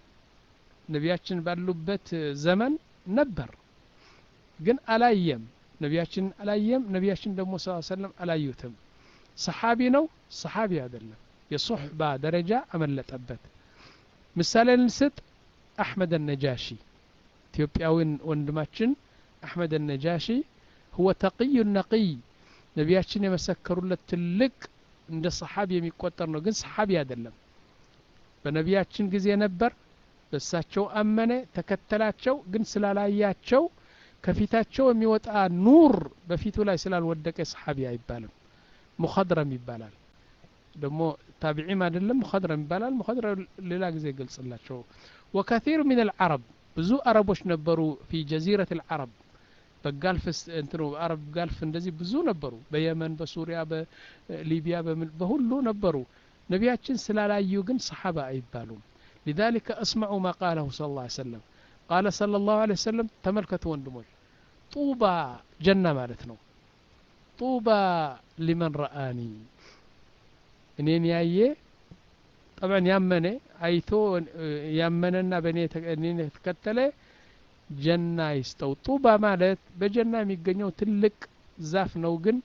ነቢያችን ባሉበት ዘመን ነበር፣ ግን አላየም፣ ነቢያችን አላየም። ነቢያችን ደግሞ ሰለላሁ ዐለይሂ ወሰለም አላዩትም። ሰሓቢ ነው? ሰሓቢ አይደለም፣ የሱሕባ ደረጃ አመለጠበት። ምሳሌ ልንስጥ፣ አሕመድ ነጃሺ ኢትዮጵያዊን ወንድማችን አሕመድ ነጃሺ هو ተቅዩ ነቅይ ነቢያችን የመሰከሩለት ትልቅ እንደ ሰሓቢ የሚቆጠር ነው፣ ግን ሰሓቢ አይደለም። በነቢያችን ጊዜ ነበር፣ በእሳቸው አመነ ተከተላቸው፣ ግን ስላላያቸው ከፊታቸው የሚወጣ ኑር በፊቱ ላይ ስላልወደቀ ሰሓቢ አይባልም፣ ሙኸድረም ይባላል። ደግሞ ታቢዒም አይደለም፣ ሙኸድረም ይባላል። ሙኸድረም ሌላ ጊዜ ገልጽላቸው። ወከሲር ሚን አልዓረብ ብዙ አረቦች ነበሩ ፊ ጀዚረት አልዓረብ በጋልፍ እንትኑ አረብ ጋልፍ እንደዚህ ብዙ ነበሩ፣ በየመን በሱሪያ በሊቢያ በሁሉ ነበሩ። ነቢያችን ስላላዩ ግን ሰሓባ አይባሉም። لذلك اسمعوا ما قاله صلى الله عليه وسلم قال صلى الله عليه وسلم ተመልከቱ ወንድሞች፣ ጡባ ጀና ማለት ነው። ጡባ ሊመን ረአኒ እኔን ያየ طبعا ያመነ አይቶ ያመነና በእኔ እኔን ተከተለ ጀና ይስተው። ጡባ ማለት በጀና የሚገኘው ትልቅ ዛፍ ነው፣ ግን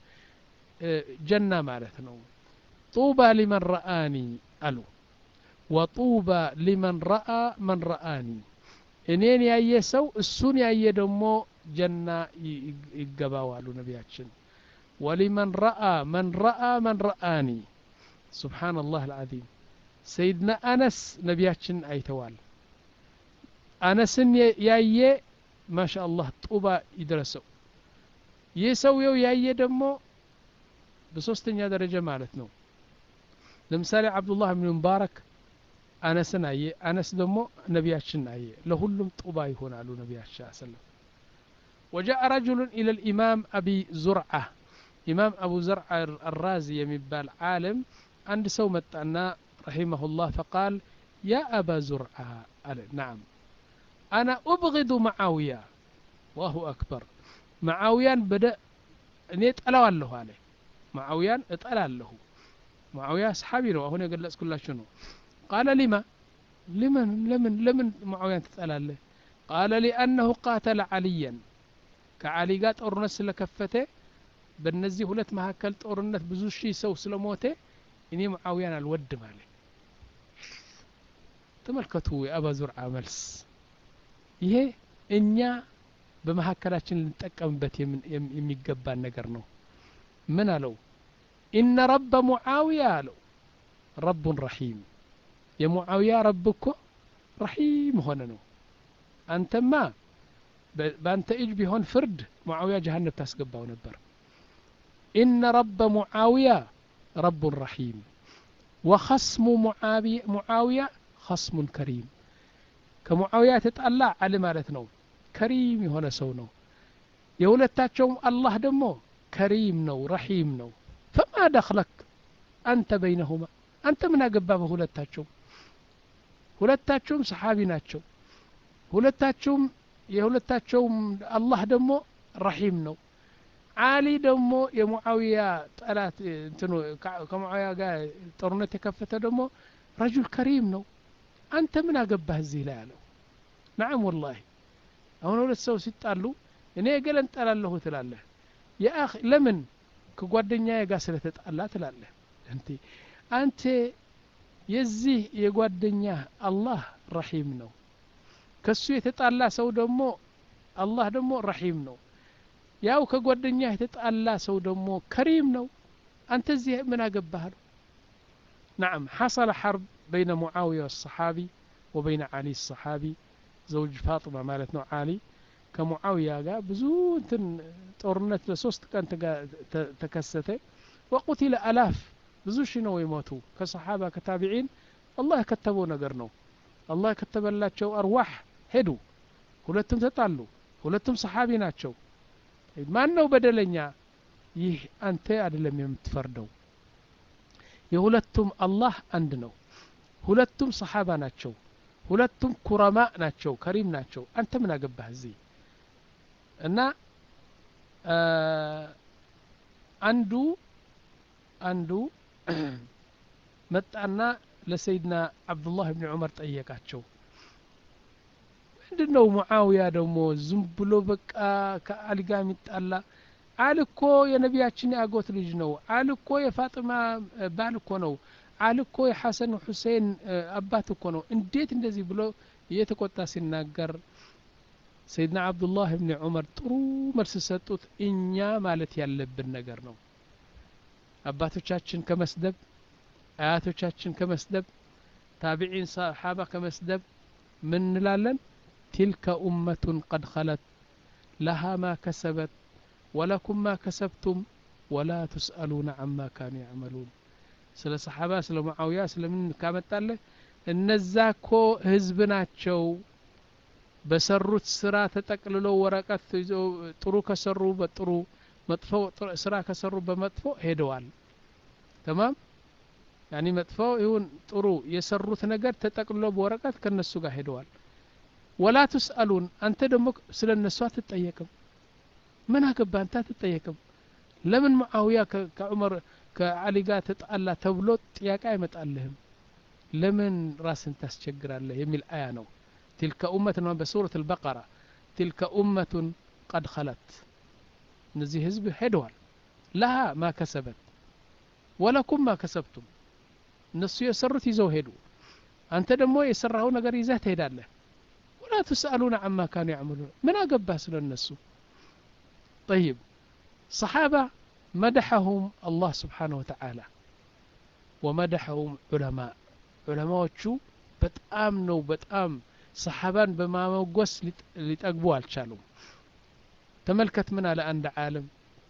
ጀና ማለት ነው። ጡባ ሊመን ረአኒ አሉ። ወጡባ ሊመን ረአ መን ረአኒ እኔን ያየ ሰው እሱን ያየ ደግሞ ጀና ይገባው አሉ ነቢያችን። ወሊመን ረአ መን ረአ መን ረአኒ ሱብሓነላህ አልዓዚም። ሰይድና አነስ ነቢያችን አይተዋል። አነስን ያየ ማሻአላህ ጡባ ይድረሰው። ይህ ሰውየው ያየ ደግሞ በሶስተኛ ደረጃ ማለት ነው። ለምሳሌ አብዱላህ ብን ሙባረክ አነስን አየ፣ አነስ ደግሞ ነቢያችን አየ። ለሁሉም ጡባ ይሆናሉ ነቢያችን ሰለላሁ ዐለይሂ ወሰለም። وجاء رجل إلى الإمام أبي زرعة إمام أبو زرعة الرازي የሚባል ዓለም አንድ ሰው መጣና رحمه الله فقال يا أبا زرعة قال نعم أنا أبغض معاوية. الله أكبر. معاويان بدأ እኔ እጠላዋለሁ አለ። معاويان እጠላለሁ። معاوية صحابي ነው፣ አሁን የገለጽኩላችሁ ነው። قال لما لمن لمن لمن معاوية تتألاله؟ قال لأنه قاتل عليا كعلي قال ጦርነት ስለከፈተ በእነዚህ ሁለት መካከል ጦርነት ብዙ ሺህ ሰው ስለሞተ እኔ معاويان አልወድም አለ። ተመልከቱ የአባ ዙርዓ መልስ። ይሄ እኛ በመሐከላችን ልንጠቀምበት የሚገባን ነገር ነው። ምን አለው? ኢነ ረበ ሙዓዊያ አለው ረቡን ረሒም። የሙዓዊያ ረብ እኮ ረሒም ሆነ ነው። አንተማ በአንተ እጅ ቢሆን ፍርድ ሙዓዊያ ጀሃነም ታስገባው ነበር። ኢነ ረበ ሙዓዊያ ረቡን ረሒም ወኸስሙ ሙዓዊያ ኸስሙን ከሪም። ከሙዓዊያ ተጣላ አለ ማለት ነው። ከሪም የሆነ ሰው ነው። የሁለታቸውም አላህ ደግሞ ከሪም ነው፣ ረሒም ነው። ፈማ ደኽለክ አንተ በይነሁማ፣ አንተ ምን አገባ በሁለታቸው? ሁለታቸውም ሰሓቢ ናቸው። ሁለታቸውም የሁለታቸውም አላህ ደግሞ ረሒም ነው። ዓሊ ደግሞ የሙዓዊያ ጠላት እንትኑ ከሙዓዊያ ጋር ጦርነት የከፈተ ደግሞ ረጁል ከሪም ነው። አንተ ምን አገባህ እዚህ ላይ አለው። ነዓም ወላሂ። አሁን ሁለት ሰው ሲጣሉ እኔ ገለን ጠላለሁ ትላለህ። ያ አኺ ለምን ከጓደኛዬ ጋር ስለተጣላ ትላለህ? እንት አንተ የዚህ የጓደኛ አላህ ረሒም ነው፣ ከሱ የተጣላ ሰው ደግሞ አላህ ደግሞ ረሒም ነው። ያው ከጓደኛ የተጣላ ሰው ደግሞ ከሪም ነው። አንተ እዚህ ምን አገባህ? نعم حصل حرب بين معاوية والصحابي وبين علي الصحابي زوج فاطمة مالتنا علي كمعاوية قال بزوت طورنت لسوست كان تكسته وقتل ألاف بزوش نو يموتوا كصحابة كتابعين الله كتبوا نقرنو الله كتب لاتشو أرواح هدو ሁለቱም ተጣሉ ሁለቱም ሰሃቢ ናቸው ማን ነው በደለኛ ይህ አንተ አይደለም የምትፈርደው የሁለቱም አላህ አንድ ነው ሁለቱም ሰሃባ ናቸው ሁለቱም ኩረማ ናቸው ከሪም ናቸው አንተ ምን አገባህ እዚህ እና አንዱ አንዱ መጣና ለሰይድና አብዱላህ ኢብኑ ዑመር ጠየቃቸው ምንድነው ሙአዊያ ደግሞ ዝም ብሎ በቃ ከአሊ ጋር የሚጣላ አሊ እኮ የነቢያችን ያጎት ልጅ ነው አሊ እኮ የፋጢማ ባል እኮ ነው አሊ እኮ የሐሰን ሁሴን አባት እኮ ነው እንዴት እንደዚህ ብሎ እየተቆጣ ሲናገር ሰይድና አብዱላህ ኢብኑ ዑመር ጥሩ መልስ ሰጡት እኛ ማለት ያለብን ነገር ነው አባቶቻችን ከመስደብ አያቶቻችን ከመስደብ ታቢዒን ሰሃባ ከመስደብ ምን እንላለን تلك أمة قد خلت لها ما كسبت ولكم ما كسبتم ولا تسألون عما كانوا يعملون سلا صحابة سلا معاوية سلا من كامت الله النزاكو هزبناتشو بسروت سرا تتقللو ورقات طرو كسرو بطرو مطفو سرا كسرو بمطفو هيدوال تمام يعني مطفو يهون طرو يسروت نجر تتقللو بورقات كنسو غا هيدوال ولا تسألون أنت دمك سل النسوات تتأيكم من هكذا أنت تتأيكم لمن معاوية كعمر كعلي قات تتألى تبلوت ياك أي متألهم لمن راس تسجر الله يميل آيانو تلك أمة بسورة البقرة تلك أمة قد خلت نزي حزب هدوال لها ما كسبت ولكم ما كسبتم نسو يسرت يزو هدو أنت دمو يسرهو نقر يزهت هدالله لا تسألون عما كانوا يعملون من أقبه سل النسو طيب صحابة مدحهم الله سبحانه وتعالى ومدحهم علماء علماء شو بتآمنوا بتآم صحابان بما موقس لتقبوا الشالوم تملكت منا لأند عالم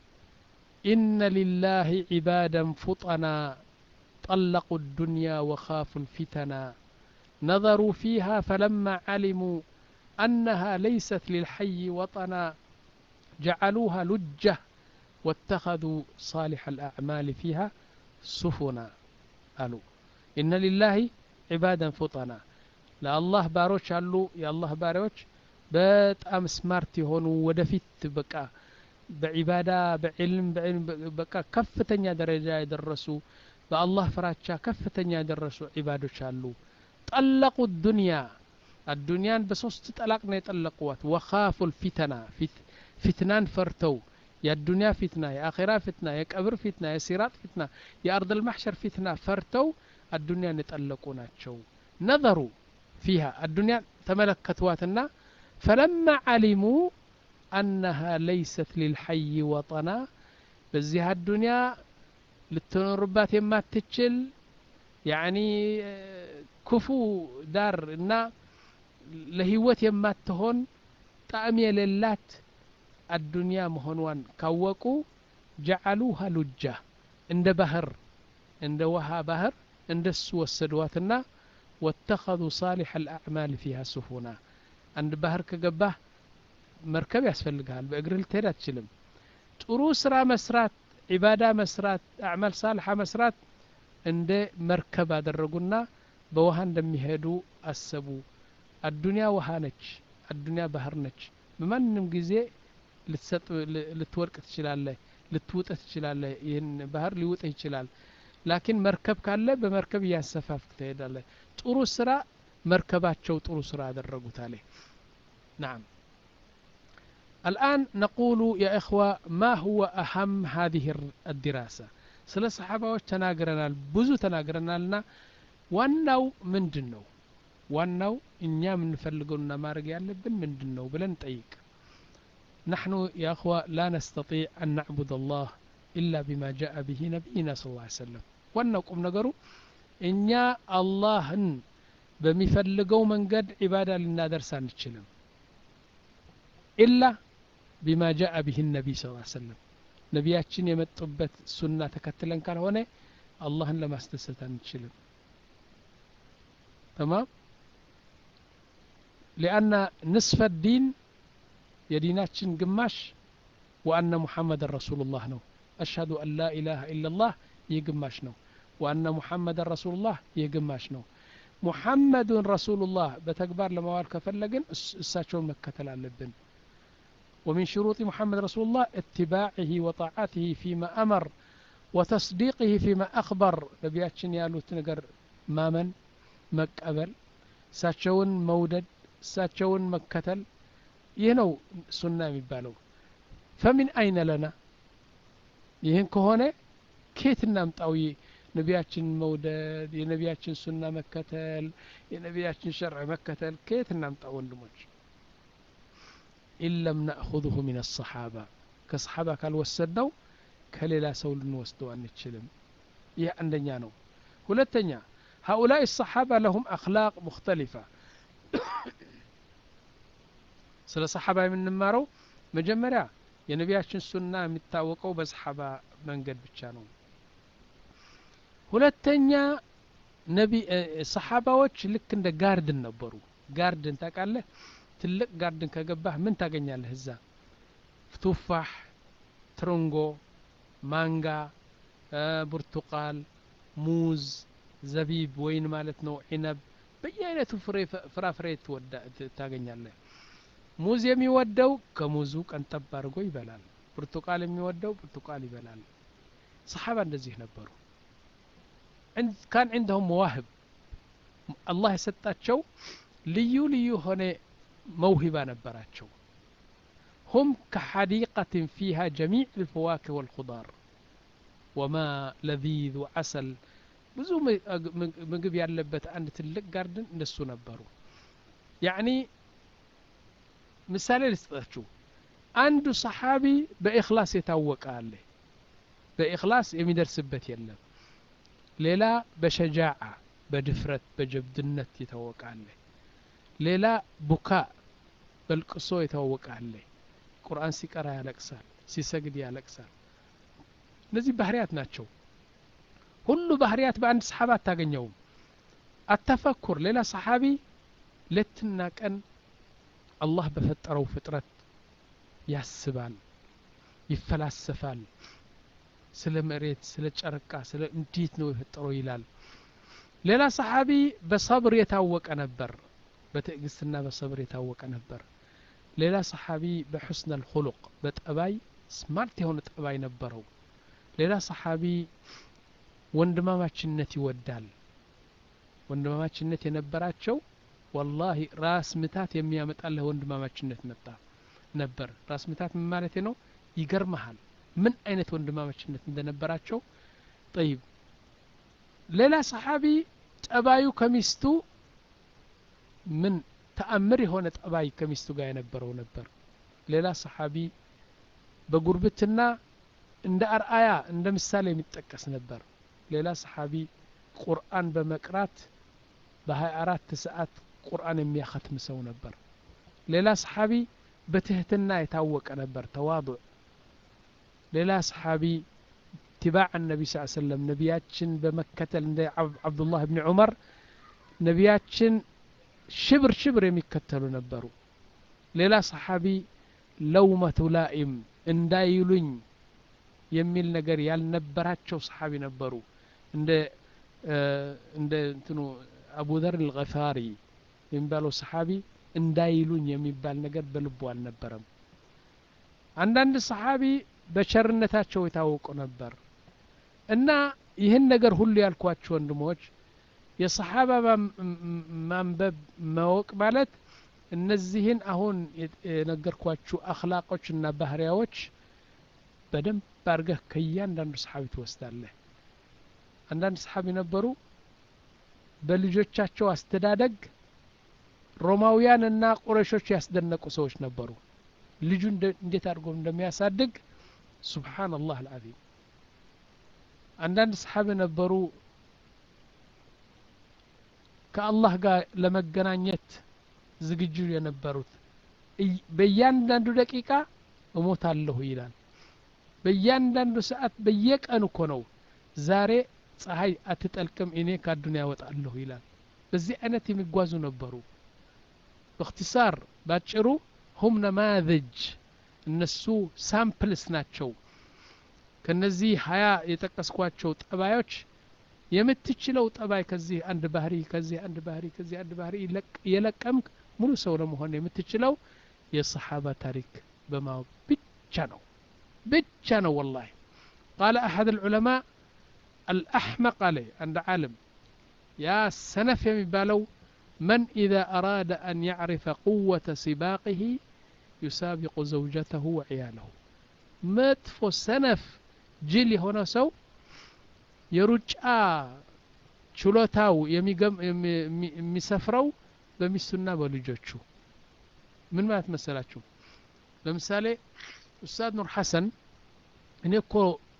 إن لله عبادا فطنا طلقوا الدنيا وخافوا الفتنا نظروا فيها فلما علموا أنها ليست للحي وطنا جعلوها لجة واتخذوا صالح الأعمال فيها سفنا قالوا إن لله عبادا فطنا لا الله باروش قالوا يا الله باروش بتأم سمارتي هون ودفت بقى بعبادة بعلم بعلم بقى كفتنيا درجة يدرسوا بالله فراتشا كفتنيا يدرسوا عبادة قالوا طلقوا الدنيا الدنيا بسوست طلاقنا يطلقوات وخافوا الفتنة فتنان فرتو يا الدنيا فتنة يا آخرة فتنة يا قبر فتنة يا صراط فتنة يا أرض المحشر فتنة فرتو الدنيا يطلقونا شو نظروا فيها الدنيا تملكتواتنا فلما علموا أنها ليست للحي وطنا بزيها الدنيا للتنربات ما تتشل يعني كفو دار إن لهيوت يما تهون طعم للات الدنيا مهنوان كوكو جعلوها لجة عند بحر عند وها بحر عند السوى السدواتنا واتخذوا صالح الأعمال فيها سفنا عند بحر كجبه مركب يسفلقها بأجر التيرات شلم تروس را مسرات عبادة مسرات أعمال صالحة مسرات عند مركب درجنا بوهان دم يهدو السبو الدنيا وهانج الدنيا بحرنج بمنم جزء لتسط لتورك تشلاله لتوت تشلاله ين بحر ليوت يشلال لكن مركب كله بمركب ينسفف تهداله طرو سرا مركباتشو طرو سرا درجوت عليه نعم الآن نقول يا إخوة ما هو أهم هذه الدراسة سلا صحابة تناقرنا بزو تناقرنا لنا ዋናው ምንድነው ዋናው እኛ ምን ፈልገውና ማድረግ ያለብን ምንድነው ብለን ጠይቅ نحن يا اخوة لا نستطيع أن نعبد الله إلا بما جاء به نبينا صلى الله عليه وسلم ዋናው ቁም ነገሩ እኛ አላህን በሚፈልገው መንገድ ዒባዳ ልናደርስ አንችልም ኢላ ቢማ ጃአ ቢሂ ነቢይ ሰለላሁ ዐለይሂ ወሰለም ነቢያችን የመጡበት ሱና ተከትለን ካልሆነ አላህን ለማስደሰት አንችልም تمام لأن نصف الدين يديناتشن قماش وأن محمد رسول الله نو أشهد أن لا إله إلا الله يقماش نو وأن محمد رسول الله يقماش نو محمد رسول الله بتكبار لما والك فلقن الساتشون مكة لالبن ومن شروط محمد رسول الله اتباعه وطاعته فيما أمر وتصديقه فيما أخبر نبياتشن يالو تنقر مامن مكأبل ساتشون مودد ساتشون مكتل ينو سنة مبالو فمن أين لنا يهن كهونة كيت النام تاوي نبياتشن مودد ينبياتشن سنة مكتل ينبياتشن شرع مكتل كيت النام تاوي نموج إن لم نأخذه من الصحابة كصحابة كالوسدو كليلا سول نوستو أن نتشلم يه عندنا نو ولتنيا هؤلاء الصحابة لهم أخلاق مختلفة سلا صحابة من نمارو مجمرة የነቢያችን ሱና የሚታወቀው በሰሃባ መንገድ ብቻ ነው ሁለተኛ ነቢ ሰሃባዎች ልክ እንደ ጋርድን ነበሩ ጋርድን ታውቃለህ ትልቅ ጋርድን ከገባህ ምን ታገኛለህ እዛ ቱፋህ ትሮንጎ ማንጋ ብርቱቃል ሙዝ ዘቢብ ወይን ማለት ነው ዒነብ በየአይነቱ ፍራፍሬ ታገኛለህ ሙዝ የሚወደው ከሙዙ ቀንጠብ አድርጎ ይበላል ብርቱቃል የሚወደው ብርቱቃል ይበላል ሰሃባ እንደዚህ ነበሩ كان عندهم مواهب الله يسطاቸው ልዩ ልዩ ሆነ موهبة ነበራቸው هم كحديقة فيها جميع الفواكه والخضار وما لذيذ وعسل ብዙ ምግብ ያለበት አንድ ትልቅ ጋርደን እንደሱ ነበሩ يعني ምሳሌ ልስጣችሁ አንዱ ሰሃቢ በእخلاص የታወቀ አለ በእخلاص የሚደርስበት የለም ሌላ በሸጃዓ በድፍረት በጀብድነት የታወቀ አለ ሌላ ቡካ በልቅሶ የታወቀ አለ ቁርአን ሲቀራ ያለቅሳል ሲሰግድ ያለቅሳል እነዚህ ባህሪያት ናቸው ሁሉ ባህሪያት በአንድ ሰሃባ ታገኘው አተፈኩር ሌላ ሰሃቢ ለትና ቀን الله بفترው ፍጥረት ያስባል ይፈላሰፋል ስለ መሬት ስለ ጨረቃ ስለ እንዴት ነው የፈጠረው ይላል ሌላ ሰሃቢ በصبر የታወቀ ነበር በትዕግስትና በصبر የታወቀ ነበር ሌላ ሰሃቢ በحسن الخلق በጠባይ ስማርት የሆነ ጠባይ ነበረው ሌላ ሰሃቢ ወንድማማችነት ይወዳል ወንድማማችነት የነበራቸው والله راس متات የሚያመጣልህ ወንድማማችነት መጣ ነበር ራስ ምታት ማለት ነው ይገርማል ምን አይነት ወንድማማችነት እንደነበራቸው طيب ሌላ ሰሃቢ ጠባዩ ከሚስቱ ምን ተአምር የሆነ ጠባይ ከሚስቱ ጋር የነበረው ነበር ሌላ ሰሃቢ በጉርብትና እንደ አርአያ እንደ ምሳሌ የሚጠቀስ ነበር ሌላ ሰሃቢ ቁርአን በመቅራት በ24 ሰዓት ቁርአን የሚያختም ሰው ነበር ሌላ ሰሃቢ በትህትና የታወቀ ነበር ተዋضع ሌላ ሰሃቢ اتباع النبي صلى الله عليه وسلم ነቢያችን በመከተል እንደ አብዱላህ ኢብኑ ዑመር ነቢያችን ሽብር ሽብር የሚከተሉ ነበሩ ሌላ ሰሃቢ ለውመቱ ላኢም እንዳይሉኝ የሚል ነገር ያልነበራቸው ሰሃቢ ነበሩ እንደ እንደ እንትኑ አቡ ዘር الغفاري የሚባለው ሰሃቢ እንዳይሉኝ የሚባል ነገር በልቡ አልነበረም አንዳንድ ሰሃቢ በቸርነታቸው የታወቁ ነበር እና ይህን ነገር ሁሉ ያልኳችሁ ወንድሞች የሰሃባ ማንበብ ማወቅ ማለት እነዚህን አሁን የነገርኳችሁ አኽላቆችና ባህሪያዎች በደንብ ባርገህ ከያንዳንዱ ሰሃቢ ትወስዳለህ አንዳንድ ሰሃቢ ነበሩ በልጆቻቸው አስተዳደግ ሮማውያንና ቁረይሾች ያስደነቁ ሰዎች ነበሩ ልጁ እንዴት አድርጎ እንደሚያሳድግ ሱብሃንአላህ አልዓዚም አንዳንድ ሰሃቢ ነበሩ ከአላህ ጋር ለመገናኘት ዝግጁ የነበሩት በእያንዳንዱ ደቂቃ እሞታለሁ ይላል። በእያንዳንዱ ሰዓት በየቀኑ እኮ ነው ዛሬ ፀሐይ አትጠልቅም እኔ ከአዱንያ እወጣለሁ ይላል። በዚህ አይነት የሚጓዙ ነበሩ። باختصار ባጭሩ هم نماذج እነሱ ሳምፕልስ ናቸው። ከነዚህ ሀያ የጠቀስኳቸው ጠባዮች የምትችለው ጠባይ ከዚህ አንድ ባህሪ ከዚህ አንድ ባህሪ ከዚህ አንድ ባህሪ የለቀምክ ሙሉ ሰው ለመሆን የምትችለው የሰሓባ ታሪክ በማወቅ ብቻ ነው ብቻ ነው والله قال أحد العلماء الأحمق عليه عند عالم يا سنف የሚባለው من إذا أراد أن يعرف قوة سباقه يسابق زوجته وعياله متفو سنف جيل هنا سو የሩጫ ችሎታው የሚሰፍረው በሚስቱና በልጆቹ ምን ማለት መሰላችሁ? ለምሳሌ ኡስታዝ ኑር ሐሰን እኔ እኮ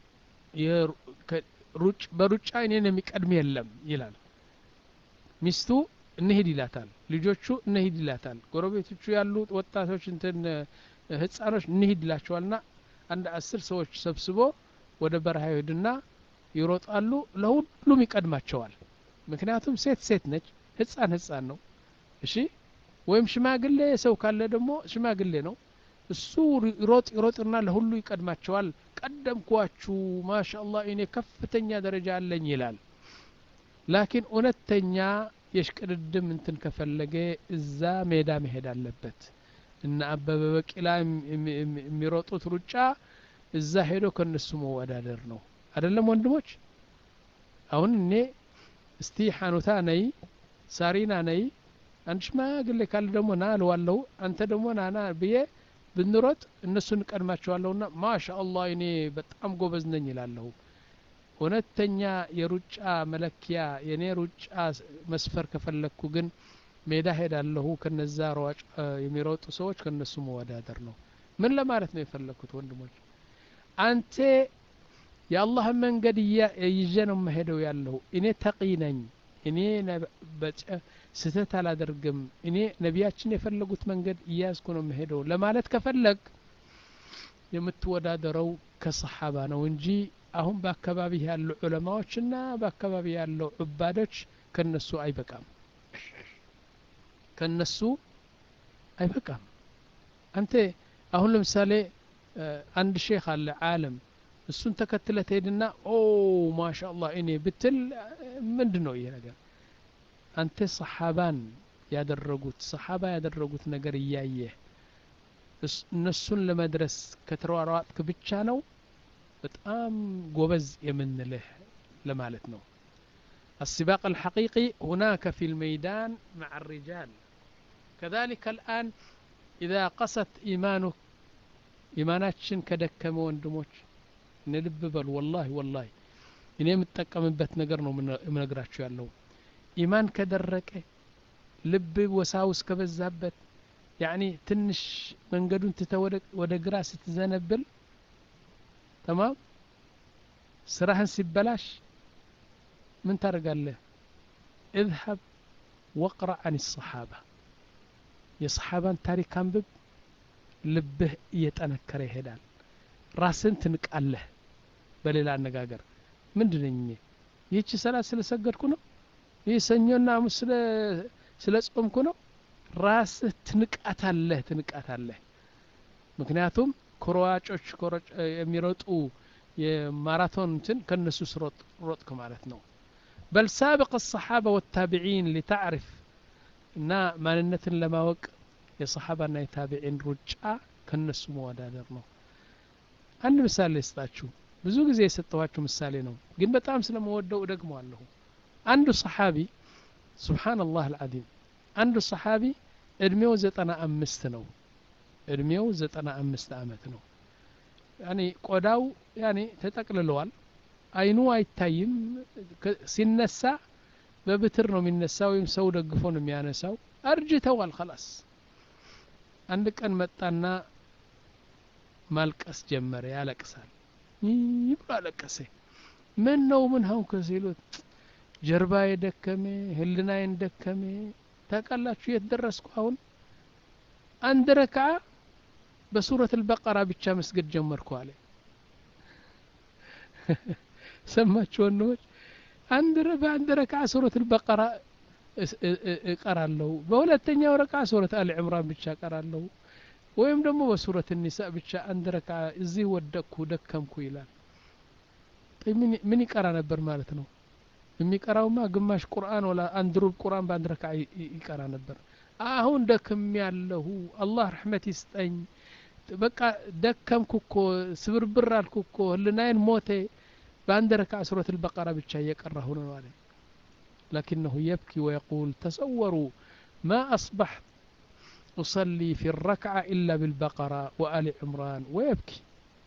የሩጭ በሩጫ እኔን የሚቀድም የለም ይላል። ሚስቱ እንሂድ ይላታል፣ ልጆቹ እንሂድ ይላታል፣ ጎረቤቶቹ ያሉ ወጣቶች እንትን ህፃኖች እንሂድ ይላቸዋልና አንድ አስር ሰዎች ሰብስቦ ወደ በረሃ ይሄድና ይሮጣሉ። ለሁሉም ይቀድማቸዋል። ምክንያቱም ሴት ሴት ነች፣ ህፃን ህፃን ነው። እሺ ወይም ሽማግሌ ሰው ካለ ደግሞ ሽማግሌ ነው። እሱ ይሮጥ ይሮጥና ለሁሉ ይቀድማቸዋል። ቀደምኳችሁ ማሻአላህ እኔ ከፍተኛ ደረጃ አለኝ ይላል። ላኪን እውነተኛ የሽቅድድም እንትን ከፈለገ እዛ ሜዳ መሄድ አለበት። እና አበበ ቢቂላ የሚሮጡት ሩጫ እዛ ሄዶ ከነሱ መወዳደር ነው አይደለም ወንድሞች? አሁን እኔ እስቲ ሐኑታ ነይ ሳሪና ነይ አንድ ሽማግሌ ካለ ደግሞ ና አልዋለሁ አንተ ደግሞ ናና ብዬ ብንሮጥ እነሱን ቀድማቸዋለሁና ማሻአላህ እኔ በጣም ጎበዝ ነኝ ይላለሁ። እውነተኛ የሩጫ መለኪያ የኔ ሩጫ መስፈር ከፈለኩ ግን ሜዳ ሄዳለሁ ከነዛ ሯጭ የሚሮጡ ሰዎች ከነሱ መወዳደር ነው። ምን ለማለት ነው የፈለኩት ወንድሞች? አንተ የአላህ መንገድ ይዤ ነው መሄደው ያለው እኔ ተቂ ነኝ እኔ ስተት አላደርግም እኔ ነቢያችን የፈለጉት መንገድ እያዝኩ ነው መሄደው ለማለት ከፈለግ የምትወዳደረው ከሰሓባ ነው እንጂ አሁን በአካባቢ ያሉ ዑለማዎችና በአካባቢ ያሉ ዑባዶች ከነሱ አይበቃም ከነሱ አይበቃም። አንተ አሁን ለምሳሌ አንድ ሼክ አለ ዓለም እሱን ተከትለ ትሄድና ኦ ማሻአላህ እኔ ብትል ምንድነው ይሄ ነገር? አንተ ሰሓባን ያደረጉት ሰሓባ ያደረጉት ነገር እያየ እነሱን ለመድረስ ከተሯሯጥክ ብቻ ነው በጣም ጎበዝ የምንልህ ለማለት ነው። السباق الحقيقي هناك في الميدان مع الرجال. كذلك الآن إذا قست إيمانك إيماناتشن كدكم وندموش نلب بل والله والله إني متقمنበት ነገር ነው የምነግራችሁ ያለው ኢማን ከደረቀ ልብ ወሳውስ ከበዛበት يعني ትንሽ መንገዱን ተተወደ ወደ ግራ ስትዘነብል تمام ስራህን ሲበላሽ ምን ታደርጋለህ? اذهب واقرأ عن الصحابة የصحابን ታሪክ አንብብ። ልብህ እየጠነከረ ይሄዳል። ራስን ትንቃለህ። በሌላ አነጋገር ምንድነኝ ይህች ሰላት ስለሰገድኩ ነው ይህ ሰኞና ሐሙስ ስለ ስለጾምኩ ነው ራስህ ትንቃታለህ ትንቃታለህ። ምክንያቱም ኮሮዋጮች ኮሮጭ የሚሮጡ የማራቶን እንትን ከነሱ ስሮጥ ሮጥክ ማለት ነው። بل سابق الصحابة والتابعين لتعرف እና ማንነትን ለማወቅ የصحابና የታቢዒን ሩጫ ከነሱ መወዳደር ነው። አንድ ምሳሌ ልስጣችሁ። ብዙ ጊዜ የሰጠኋችሁ ምሳሌ ነው ግን በጣም ስለምወደው ደግመዋለሁ። አንዱ ሰሓቢ ሱብሃንአላህ አልዓዚም አንዱ ሰሓቢ እድሜው ዘጠና አምስት ነው። እድሜው ዘጠና አምስት አመት ነው። ያኒ ቆዳው ያኒ ተጠቅልሏል። አይኑ አይታይም። ሲነሳ በብትር ነው የሚነሳው ወይም ሰው ደግፎ ነው የሚያነሳው። አርጅተዋል خلاص። አንድ ቀን መጣና ማልቀስ ጀመረ። ያለቅሳል። ይብላ ለቀሰ። ምን ነው ምን ሆንክ ሲሉት ጀርባዬ ደከሜ ህልናዬን ደከሜ ታውቃላችሁ የት ደረስኩ አሁን አንድ ረክዓ በሱረት አልበቀራ ብቻ መስገድ ጀመርኩ አለ ሰማችሁ ወንዶች አንድ ረባ አንድ ረክዓ ሱረት አልበቀራ እቀራለሁ በሁለተኛው ረክዓ ሱረት አሊ ዕምራን ብቻ እቀራለሁ ወይም ደግሞ በሱረት النساء ብቻ አንድ ረክዓ እዚህ ወደቅኩ ደከምኩ ይላል ምን ምን ይቀራ ነበር ማለት ነው የሚቀራውማ ግማሽ ቁርአን ወላ አንድ ሩብ ቁርአን በአንድ ረክዓ ይቀራ ነበር አሁን ደክም ያለሁ አላህ ረህመት ይስጠኝ በቃ ደከምኩ እኮ ስብርብር አልኩ እኮ ህልናዬን ሞቴ በአንድ ረክዓ ሱረት البقرة ብቻ እየቀራሁ ነው ማለት لكنه يبكي ويقول تصوروا ما أصبحت أصلي في الركعة إلا بالبقرة وآل عمران ويبكي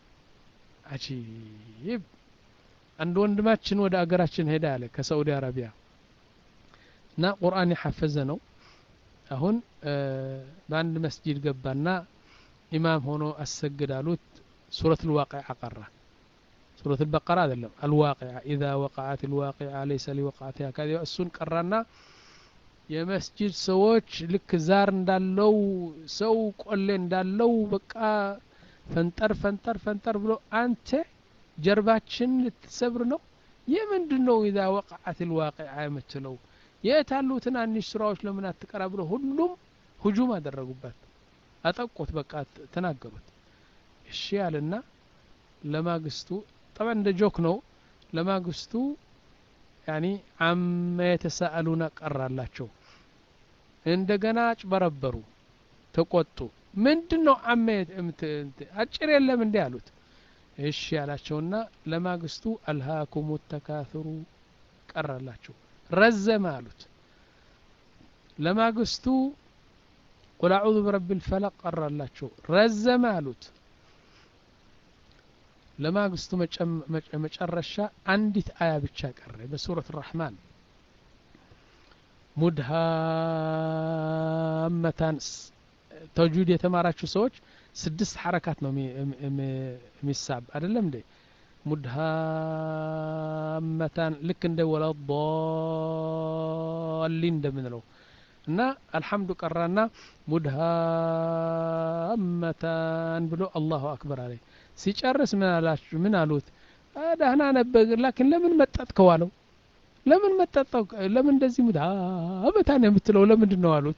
عجيب عند وندماتشن ودا أقراتشن هدالة كسعودي عربية نا قرآن حفظناه أهون أه بعند مسجد قبلنا إمام هونو السجد علوت سورة الواقعة قرة سورة البقرة هذا الواقعة إذا وقعت الواقعة ليس لوقعتها كذا السن قرنا يا مسجد سوتش لك زار ندالو سو قلن دالو بقى فنتر فنتر فنتر بلو أنت جرباتشن لتسبر نو يمندنو إذا وقعت الواقعة مثلو يتعلو تنانيش سراوش لمن أتقرب له هلوم هجوم أدرقوبات أتقوت بقى تناقبت الشيء لنا لما قستو طبعا ده جوك نو لما قستو يعني عم يتساءلون قرر الله شو عندنا بربروا تقوتوا ምንድነው አመት እምት አጭር የለም እንዴ አሉት እሺ ያላቸውና ለማግስቱ አልሃኩም ተካثሩ ቀረላቸው ረዘመ አሉት ለማግስቱ ቁል አዑዙ ቢረቢል ፈለቅ ቀረላቸው ረዘመ አሉት ለማግስቱ መጨረሻ አንዲት አያ ብቻ ቀረ በሱረት الرحمن ሙድሃመታን ተውጁድ የተማራችሁ ሰዎች ስድስት ሐረካት ነው የሚሳብ አይደለም እንዴ ሙድሃመታን ልክ እንደ ወለዷሊን እንደምንለው እና አልহামዱ ቀራና ሙድሃመታን ብሎ አላሁ አክበር አለ ሲጨርስ ምን አላችሁ ምን አሉት አዳህና ነበር لكن ለምን መጣጥከው አለው ለምን መጣጣው ለምን እንደዚህ ሙድሃመታን የምትለው ለምንድን ነው አሉት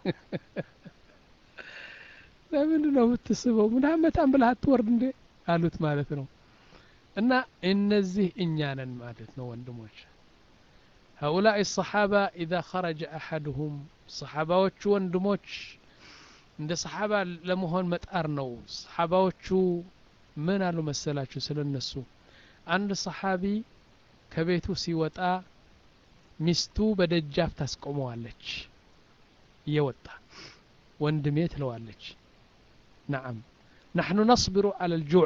ለምን ነው የምትስበው ሙድሃመታን ብለህ አትወርድ እንዴ አሉት ማለት ነው እና እነዚህ እኛ ነን ማለት ነው ወንድሞች هؤلاء الصحابة إذا خرج أحدهم صحاباዎቹ ወንድሞች እንደ صحابة ለመሆን መጣር ነው صحاباዎቹ ምን አሉ መሰላችሁ ስለነሱ አንድ صحابي ከቤቱ ሲወጣ ሚስቱ በደጃፍ ታስቆመዋለች እየወጣ ወንድሜ ትለዋለች نعم نحن نصبر على الجوع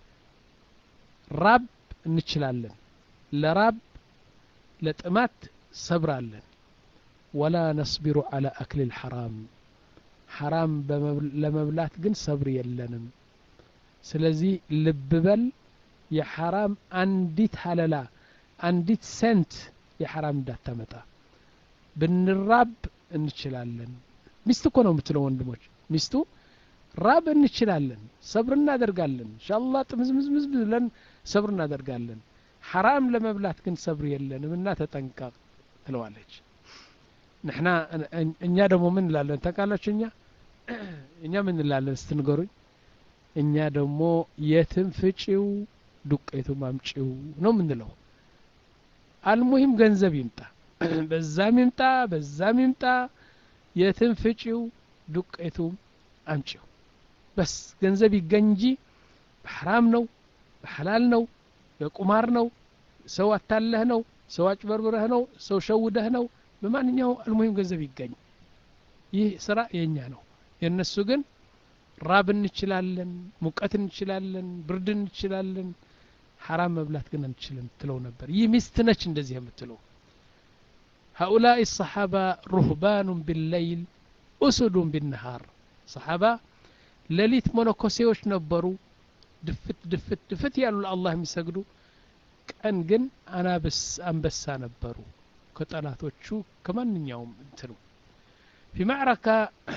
راب نچلالن لراب لطمات صبرالن ولا نصبر على أكل الحرام حرام لمبلات ግን صبر የለንም ስለዚህ ልብበል የሐራም አንዲት ሐላላ አንዲት ሰንት የሐራም እንዳታመጣ ብንራብ እንችላለን ሚስቱ እኮ ነው የምትለው ወንድሞች ሚስቱ ራብ እንችላለን ሰብር እናደርጋለን ኢንሻአላህ ጥምዝምዝምዝ ብለን ሰብር እናደርጋለን حرام ለመብላት ግን ሰብር የለንም እና ተጠንቀቅ ትለዋለች نحنا እኛ ደግሞ ምን እንላለን ተቃላችሁ እኛ እኛ ምን እንላለን ስትንገሩኝ እኛ ደግሞ የትም ፍጪው ዱቄቱ ማምጪው ነው ምንለው አልሙሂም ገንዘብ ይምጣ በዛም ይምጣ በዛም ይምጣ የትም ፍጪው ዱቄቱ አምጪው بس ገንዘብ ይገንጂ በሐራም ነው በሐላል ነው በቁማር ነው ሰው አታለህ ነው ሰው አጭበርብረህ ነው ሰው ሸውደህ ነው በማንኛው አልሙሂም ገንዘብ ይገኝ ይህ ስራ የኛ ነው የነሱ ግን ራብ እንችላለን ሙቀት እንችላለን ብርድ እንችላለን حرام መብላት ግን አንችልም ትለው ነበር ይህ ሚስት ነች እንደዚህ የምትለው هؤلاء الصحابة رهبان بالليل أسد بالنهار صحابة لليت منكوسيوش ነበሩ ድፍት ድፍት ድፍት ያሉ ለአላህ የሚሰግዱ ቀን ግን አናብስ አንበሳ ነበሩ ከጠላቶቹ ከማንኛውም እንትኑ في معركة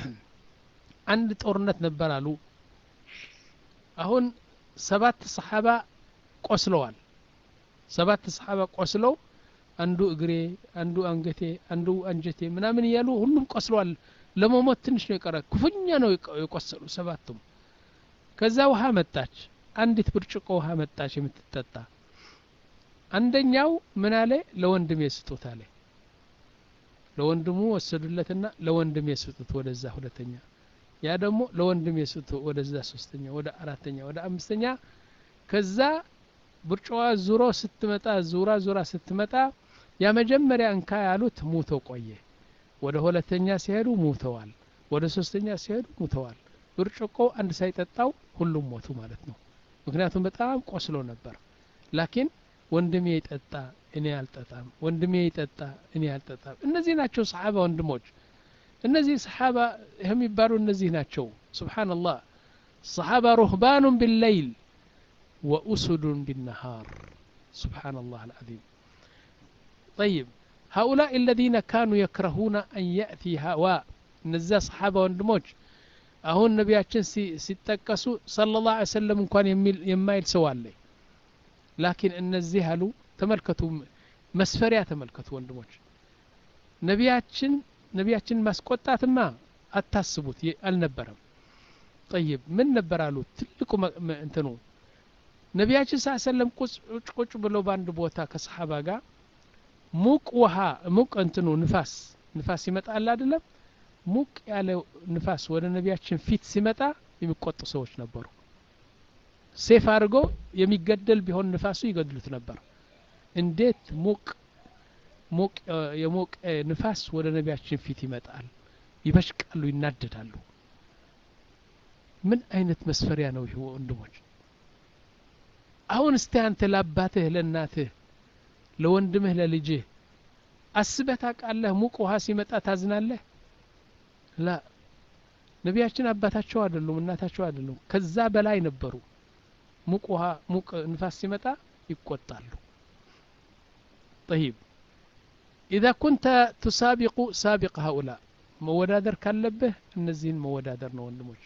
عند ጦርነት ነበር አሉ አሁን ሰባት ሰሃባ ቆስለዋል ሰባት ሰሃባ ቆስለው አንዱ እግሬ አንዱ አንገቴ አንዱ አንጀቴ ምናምን ይያሉ ሁሉም ቆስለዋል ለመሞት ትንሽ ነው የቀረ ኩፍኛ ነው የቆሰሉ ሰባቱም ከዛ ውሃ መጣች አንዲት ብርጭቆ ውሃ መጣች የምትጠጣ አንደኛው ምን አለ ለወንድም የስጡት አለ ለወንድሙ ወሰዱለትና ለወንድም የስጡት ወደዛ ሁለተኛ ያ ደግሞ ለወንድም የስጡት ወደዛ ሶስተኛ ወደ አራተኛ ወደ አምስተኛ ከዛ ብርጭቆዋ ዙሮ ስትመጣ ዙራ ዙራ ስትመጣ ያ መጀመሪያ እንካ ያሉት ሞቶ ቆየ ወደ ሁለተኛ ሲሄዱ ሞተዋል ወደ ሶስተኛ ሲሄዱ ሞተዋል ብርጭቆ አንድ ሳይጠጣው ሁሉም ሞቱ ማለት ነው ምክንያቱም በጣም ቆስሎ ነበር ላኪን ወንድሜ ይጠጣ እኔ አልጠጣም ወንድሜ ይጠጣ እኔ አልጠጣም እነዚህ ናቸው ሰሃባ ወንድሞች እነዚህ ሰሃባ የሚባሉ እነዚህ ናቸው ሱብሃንአላህ ሰሃባ ሩህባን بالليل وأسد بالنهار سبحان الله العظيم طيب هؤلاء الذين كانوا يكرهون أن يأتي هواء نزا صحابة وندموج أهون نبياتشن سيتكسو صلى الله عليه وسلم كان يمايل سوالي لكن النزيها له تملكتوا مسفريا تملكتوا وندموج نبياتشن نبياتشن مسكوتات ما التاسبوت النبرم طيب من نبرالو تلكم انتنو ነቢያችን ሰለላሁ ዐለይሂ ቁጭ ብለው ባንድ ቦታ ከሰሃባ ጋር ሙቅ ውሃ ሙቅ እንትኑ ንፋስ ንፋስ ይመጣል አይደለም ሙቅ ያለ ንፋስ ወደ ነቢያችን ፊት ሲመጣ የሚቆጡ ሰዎች ነበሩ ሴፍ አድርጎ የሚገደል ቢሆን ንፋሱ ይገድሉት ነበር እንዴት ሙቅ ሙቅ የሙቅ ንፋስ ወደ ነቢያችን ፊት ይመጣል ይበሽቃሉ ይናደዳሉ ምን አይነት መስፈሪያ ነው ይሄ ወንድሞች አሁን እስቲ አንተ ለአባትህ ለእናትህ ለወንድምህ ለልጅህ አስበህ ታውቃለህ ሙቅ ውሃ ሲመጣ ታዝናለህ ላ ነቢያችን አባታቸው አይደሉም እናታቸው አይደሉም ከዛ በላይ ነበሩ ሙቅ ውሃ ሙቅ ንፋስ ሲመጣ ይቆጣሉ طيب اذا كنت تسابق سابق هؤلاء مودادر ካለብህ እነዚህን መወዳደር ነው ወንድሞች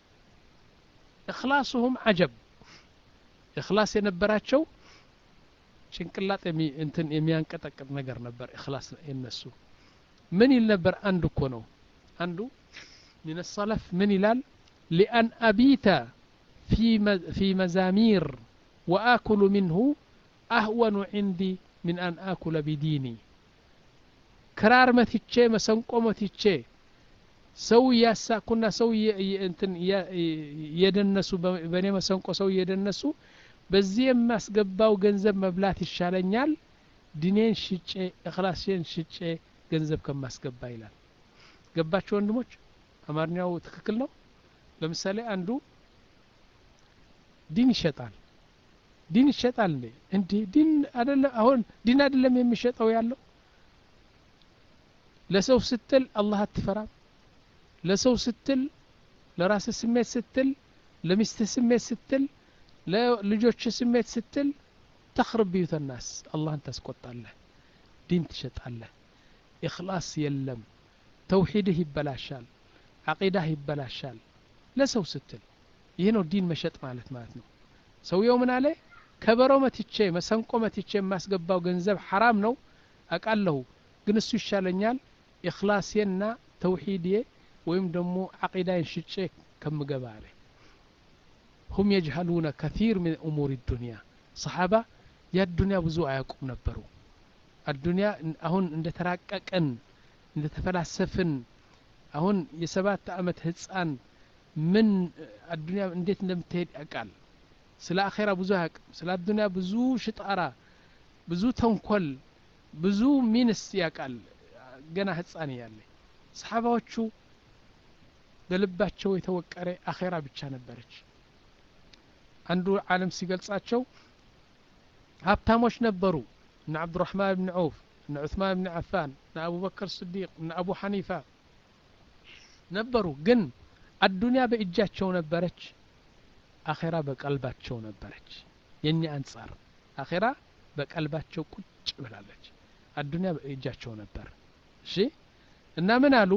اخلاصهم عجب اخلاص የነበራቸው ጭንቅላት የሚ እንትን የሚያንቀጠቅጥ ነገር ነበር اخلاص የነሱ ምን ይል ነበር አንዱ እኮ ነው አንዱ من السلف من ይላል لأن أبيت في في مزامير وآكل منه أهون عندي من أن آكل بديني كرار متيچه مسنቆ መትቼ ሰው ያሳኩና ሰው እንትን የደነሱ በኔ መሰንቆ ሰው የደነሱ በዚህ የማስገባው ገንዘብ መብላት ይሻለኛል ዲኔን ሽጬ እخلاصን ሽጬ ገንዘብ ከማስገባ ይላል ገባችሁ ወንድሞች አማርኛው ትክክል ነው ለምሳሌ አንዱ ዲን ይሸጣል ዲን ይሸጣል እንዴ እንዴ ዲን አይደለም አሁን ዲን አይደለም የሚሸጠው ያለው ለሰው ስትል አላህ አትፈራም ለሰው ስትል ለራስ ስሜት ስትል ለሚስት ስሜት ስትል ለልጆች ስሜት ስትል تخرب بيوت الناس الله انت تسقطالله دين تشطالله اخلاص يلم توحيده يبلاشال عقيده يبلاشال ለሰው ስትል ይሄ ነው ዲን መሸጥ ማለት ማለት ነው ሰውየው ምን አለ ከበሮ መትቼ መሰንቆ መትቼ ማስገባው ገንዘብ حرام ነው አቃለሁ ግን እሱ ይሻለኛል ኢኽላስየና ተውሂድየ ወይም ደግሞ عقيدين ሽጬ ከምገባ አለ هم يجهلون كثير من امور الدنيا صحابه يا الدنيا ብዙ አያውቁም ነበሩ الدنيا አሁን እንደ ተራቀቀን እንደ ተፈላሰፍን አሁን የሰባት አመት ህፃን ምን الدنيا እንዴት እንደምትሄድ ያውቃል ስለ አኺራ ብዙ አያውቅም ስለ الدنيا ብዙ ሽጣራ ብዙ ተንኮል ብዙ ሚንስ ያውቃል ገና ህፃን ያለ ሰሃባዎቹ በልባቸው የተወቀረ አኺራ ብቻ ነበረች አንዱ ዓለም ሲገልጻቸው ሀብታሞች ነበሩ እነ አብዱራህማን ኢብኑ ዐውፍ እነ ዑስማን ኢብኑ አፋን እነ አቡበከር ሲዲቅ እነ አቡ ሐኒፋ ነበሩ ግን الدنيا በእጃቸው ነበረች አኺራ በቀልባቸው ነበረች የኛ አንፃር አኺራ በቀልባቸው ቁጭ ብላለች الدنيا እጃቸው ነበር እሺ እና ምን አሉ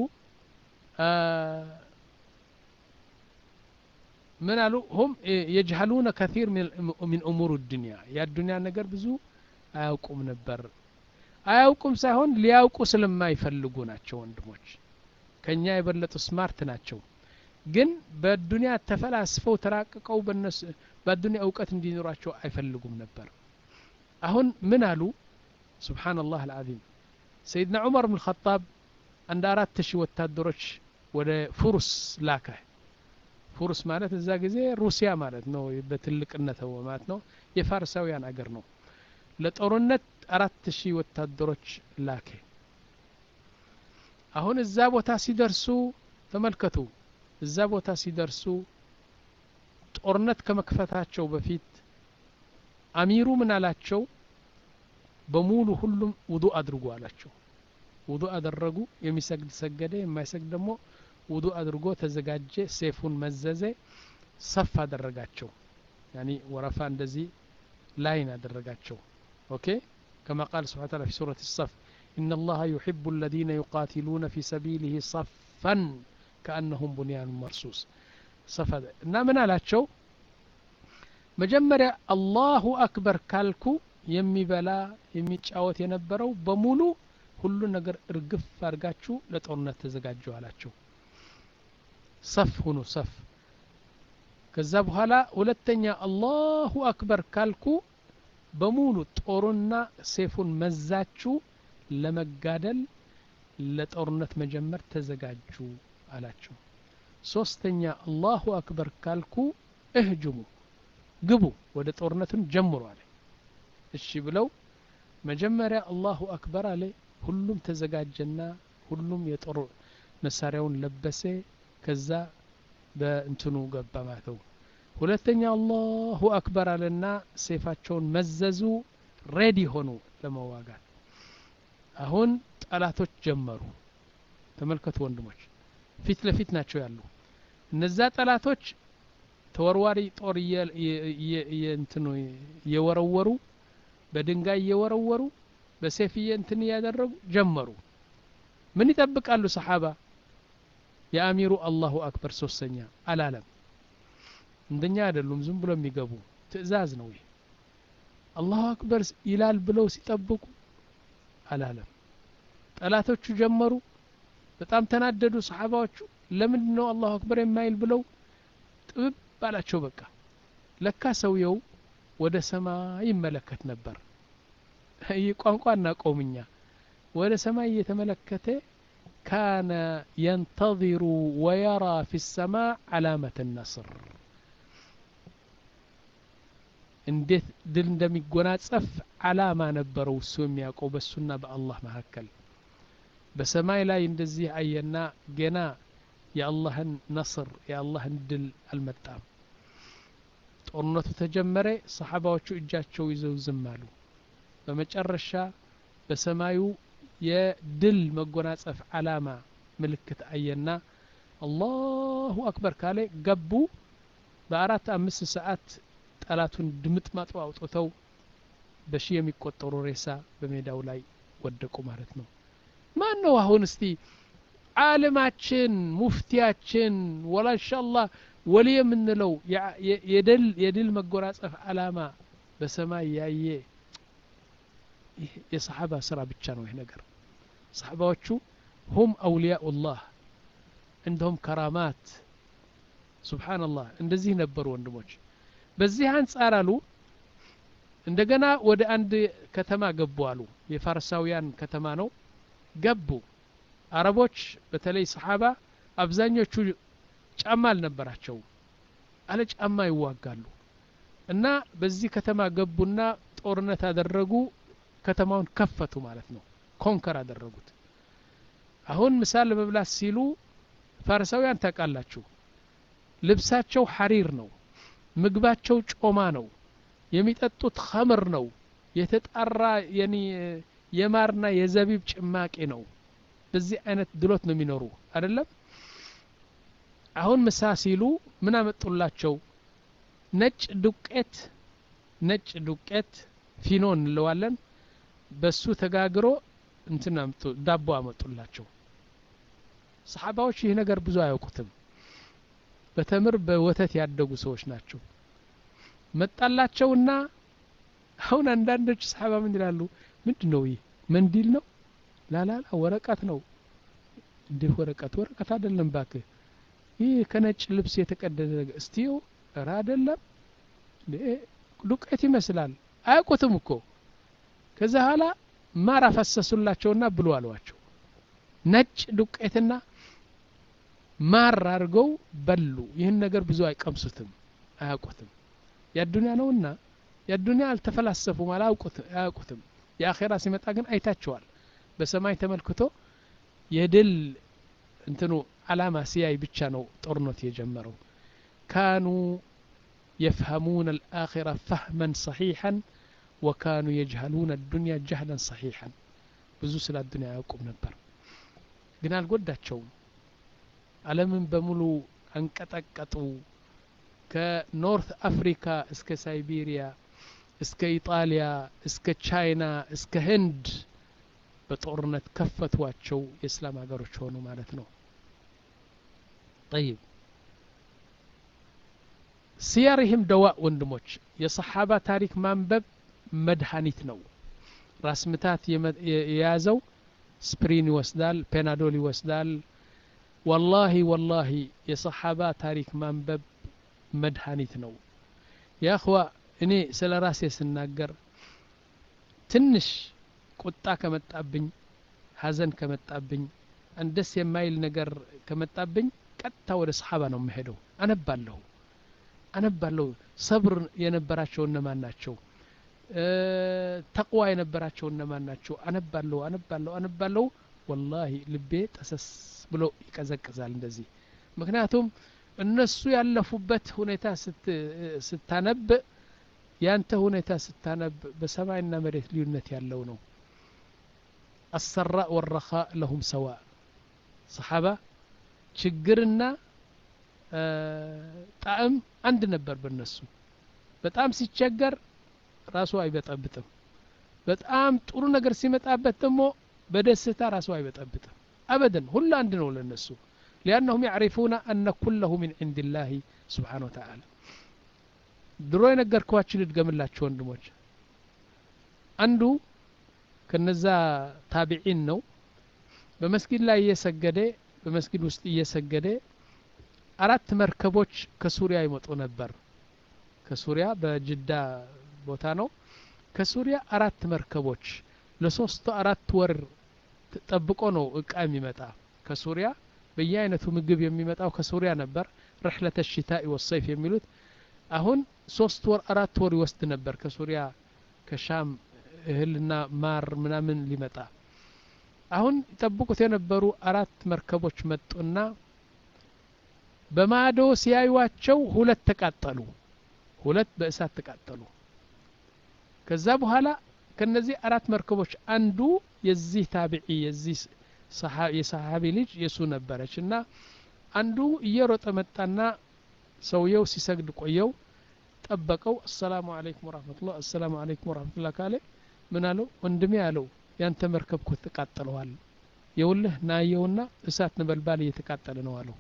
ምን አሉ هم يجهلون كثير من من امور الدنيا يا الدنيا ነገር ብዙ አያውቁም ነበር አያውቁም ሳይሆን ሊያውቁ ስለማይፈልጉ ናቸው ወንድሞች ከኛ የበለጡ ስማርት ናቸው ግን በዱንያ ተፈላስፈው ተራቀቀው በነሱ በዱንያ ዕውቀት እንዲኖራቸው አይፈልጉም ነበር አሁን ምን አሉ ሱብሃንአላህ አልዓዚም ሰይድና ዑመር ኢብኑ الخطاب አንድ አራት ሺህ ወታደሮች ወደ ፉርስ ላከ ፉርስ ማለት እዛ ጊዜ ሩሲያ ማለት ነው በትልቅነት ማለት ነው የፋርሳውያን አገር ነው ለጦርነት አራት ሺህ ወታደሮች ላከ አሁን እዛ ቦታ ሲደርሱ ተመልከቱ እዛ ቦታ ሲደርሱ ጦርነት ከመክፈታቸው በፊት አሚሩ ምን አላቸው በሙሉ ሁሉም ውዱእ አድርጉ አላቸው ውዱእ አደረጉ የሚሰግድ ሰገደ የማይሰግድ ደግሞ ውዱእ አድርጎ ተዘጋጀ ሰይፉን መዘዘ ሰፍ አደረጋቸው يعني ወረፋ እንደዚህ ላይን አደረጋቸው ኦኬ كما قال سبحانه وتعالى في سورة الصف إن الله يحب الذين يقاتلون في سبيله صفا كأنهم بنيان مرصوص صف እና ምን አላቸው መጀመሪያ አላሁ አክበር ካልኩ የሚበላ የሚጫወት የነበረው በሙሉ ሁሉ ነገር እርግፍ አርጋችሁ ለጦርነት ተዘጋጁ አላቸው صف ሁኑ صف ከዛ በኋላ ሁለተኛ አላሁ አክበር ካልኩ በሙሉ ጦርና ሰይፉን መዛችሁ ለመጋደል ለጦርነት መጀመር ተዘጋጁ አላቸው ሶስተኛ አላሁ አክበር ካልኩ እህጁሙ ግቡ ወደ ጦርነቱን ጀምሩ አለ እሺ ብለው መጀመሪያ አላሁ አክበር አለ ሁሉም ተዘጋጀና ሁሉም የጦር መሳሪያውን ለበሰ ከዛ በእንትኑ ገባ ማተው ሁለተኛ አላሁ አክበር አለና ሰይፋቸውን መዘዙ ሬዲ ሆኑ ለመዋጋት አሁን ጠላቶች ጀመሩ ተመልከቱ ወንድሞች ፊት ለፊት ናቸው ያሉ እነዛ ጠላቶች ተወርዋሪ ጦር የእንትኑ የወረወሩ በድንጋይ የወረወሩ በሰይፍ እንትን ያደረጉ ጀመሩ ምን ይጠብቃሉ ሰሃባ የአሚሩ አላሁ አክበር ሶስተኛ አላለም እንደኛ አይደሉም ዝም ብሎ የሚገቡ ትእዛዝ ነው ይሄ አላሁ አክበር ይላል ብለው ሲጠብቁ አላለም ጠላቶቹ ጀመሩ በጣም ተናደዱ ሰሃባዎቹ ለምን ነው አላሁ አክበር የማይል ብለው ጥብ ባላቸው በቃ ለካ ሰውየው ወደ ሰማይ ይመለከት ነበር ይቋንቋና ቆምኛ ወደ ሰማይ እየተመለከተ كان ينتظر ويرى في السماء علامة النصر እንዴት ድል እንደሚጎናጸፍ ዓላማ ነበረው እሱ የሚያውቀው በሱና በአላህ መካከል በሰማይ ላይ እንደዚህ አየና ገና የአላህን ነስር የአላህን ድል አልመጣም ጦርነቱ ተጀመረ ሰሃባዎቹ እጃቸው ይዘው ዝም አሉ በመጨረሻ በሰማዩ የድል መጎናጸፍ ዓላማ ምልክት አየና አላሁ አክበር ካለ ገቡ በአራት አምስት ሰዓት ጠላቱን ድምጥማጡ አውጥተው በሺ የሚቆጠሩ ሬሳ በሜዳው ላይ ወደቁ ማለት ነው ማን ነው አሁን እስቲ ዓለማችን ሙፍቲያችን ወላ ኢንሻአላህ ወሊ የምንለው የድል የድል መጎናጸፍ ዓላማ በሰማይ ያየ የሰሃባ ስራ ብቻ ነው ይሄ ነገር ሰሃባዎቹ هم اولياء الله عندهم كرامات سبحان الله እንደዚህ ነበሩ ወንድሞች በዚህ አንጻር አሉ እንደገና ወደ አንድ ከተማ ገቡ አሉ የፋርሳውያን ከተማ ነው ገቡ አረቦች በተለይ ሰሃባ አብዛኞቹ ጫማ አልነበራቸው አለ ጫማ ይዋጋሉ እና በዚህ ከተማ ገቡና ጦርነት አደረጉ ከተማውን ከፈቱ ማለት ነው ኮንከር አደረጉት አሁን ምሳል ለመብላት ሲሉ ፋርሳውያን ታቃላችሁ ልብሳቸው ሐሪር ነው ምግባቸው ጮማ ነው የሚጠጡት ኸምር ነው የተጣራ የኒ የማርና የዘቢብ ጭማቂ ነው በዚህ አይነት ድሎት ነው የሚኖሩ አይደለም አሁን ምሳ ሲሉ ምን አመጡላቸው ነጭ ዱቄት ነጭ ዱቄት ፊኖን ለዋለን በሱ ተጋግሮ እንትና አምጡ ዳቦ አመጡላቸው ሰሃባዎች ይሄ ነገር ብዙ አያውቁትም በተምር በወተት ያደጉ ሰዎች ናቸው መጣላቸውና አሁን አንዳንዶች ሰሃባ ምን ይላሉ ምንድነው ይሄ መንዲል ነው ላላላ ወረቀት ነው እንዴ ወረቀት ወረቀት አይደለም ባክ ይሄ ከነጭ ልብስ የተቀደደ ነገር እስቲው ራ አይደለም ዱቄት ይመስላል አያውቁትም እኮ ከዛ ኋላ ማር አፈሰሱላቸውና ብሉ አሏቸው ነጭ ዱቄትና ማር አድርገው በሉ ይህን ነገር ብዙ አይቀምሱትም አያውቁትም የዱንያ ነውና የዱንያ አልተፈላሰፉም አያውቁትም የአኺራ ሲመጣ ግን አይታቸዋል በሰማይ ተመልክቶ የድል እንትኑ አላማ ሲያይ ብቻ ነው ጦርነት የጀመረው كانوا يفهمون الآخرة فهما صحيحا وكانوا يجهلون الدنيا جهلا صحيحا ብዙ ስለ ዱንያ ያውቁም ነበር ግን አልጎዳቸውም ዓለምን በሙሉ አንቀጠቀጡ ከኖርት አፍሪካ እስከ ሳይቤሪያ እስከ ኢጣሊያ እስከ ቻይና እስከ ህንድ በጦርነት ከፈቷቸው የእስላም ሀገሮች ሆኑ ማለት ነው طيب ሲያርህም ደዋ ወንድሞች የሰሃባ ታሪክ ማንበብ መድኃኒት ነው ራስ ምታት የያዘው ስፕሪን ይወስዳል ፔናዶል ይወስዳል والله والله የሰሃባ ታሪክ ማንበብ መድኃኒት ነው ያ اخوا እኔ ስለ ራሴ ስናገር ትንሽ ቁጣ ከመጣብኝ ሐዘን ከመጣብኝ እንደስ የማይል ነገር ከመጣብኝ ቀጥታ ወደ ሰሃባ ነው የምሄደው አነባለሁ አነባለሁ ሰብር የነበራቸው እነማን ናቸው ተቅዋ የነበራቸው እነማን ናቸው አነባለሁ አነባለሁ አነባለሁ والله ልቤ ተሰስ ብሎ ይቀዘቅዛል እንደዚህ ምክንያቱም እነሱ ያለፉበት ሁኔታ ስታነብ ያንተ ሁኔታ ስታነብ በሰማይና መሬት ልዩነት ያለው ነው السراء والرخاء لهم سواء صحابه ችግርና ጣዕም አንድ ነበር በእነሱ በጣም ሲቸገር ራሱ አይበጠብጥም በጣም ጥሩ ነገር ሲመጣበት ደግሞ በደስታ ራሱ አይበጠብጥም አበደን ሁሉ አንድ ነው ለነሱ لانهم يعرفون ان كله من عند الله سبحانه وتعالى ድሮ የነገርኳችሁ ልድገምላችሁ ወንድሞች አንዱ ከነዛ ታቢዒን ነው በመስጊድ ላይ እየሰገደ በመስጊድ ውስጥ እየሰገደ አራት መርከቦች ከሱሪያ ይመጡ ነበር ከሱሪያ በጅዳ ቦታ ነው ከሱሪያ አራት መርከቦች ለሶስት አራት ወር ተጠብቆ ነው እቃ የሚመጣ ከሱሪያ በየአይነቱ ምግብ የሚመጣው ከሱሪያ ነበር رحلة الشتاء والصيف የሚሉት አሁን ሶስት ወር አራት ወር ይወስድ ነበር ከሱሪያ ከሻም እህልና ማር ምናምን ሊመጣ አሁን ይጠብቁት የነበሩ አራት መርከቦች መጡና በማዶ ሲያዩዋቸው ሁለት ተቃጠሉ ሁለት በእሳት ተቃጠሉ ከዛ በኋላ ከነዚህ አራት መርከቦች አንዱ የዚህ ታቢዒ የዚህ የሰሃቢ ልጅ የሱ ነበረችና አንዱ እየሮጠ መጣና ሰውየው ሲሰግድ ቆየው ጠበቀው السلام عليكم ورحمه الله السلام عليكم ورحمه الله ካለ ምን አለው ወንድሜ አለው ያንተ መርከብ እኮ ተቃጠለዋል የውልህ ናየውና እሳት ነበልባል እየተቃጠለ ነው አለው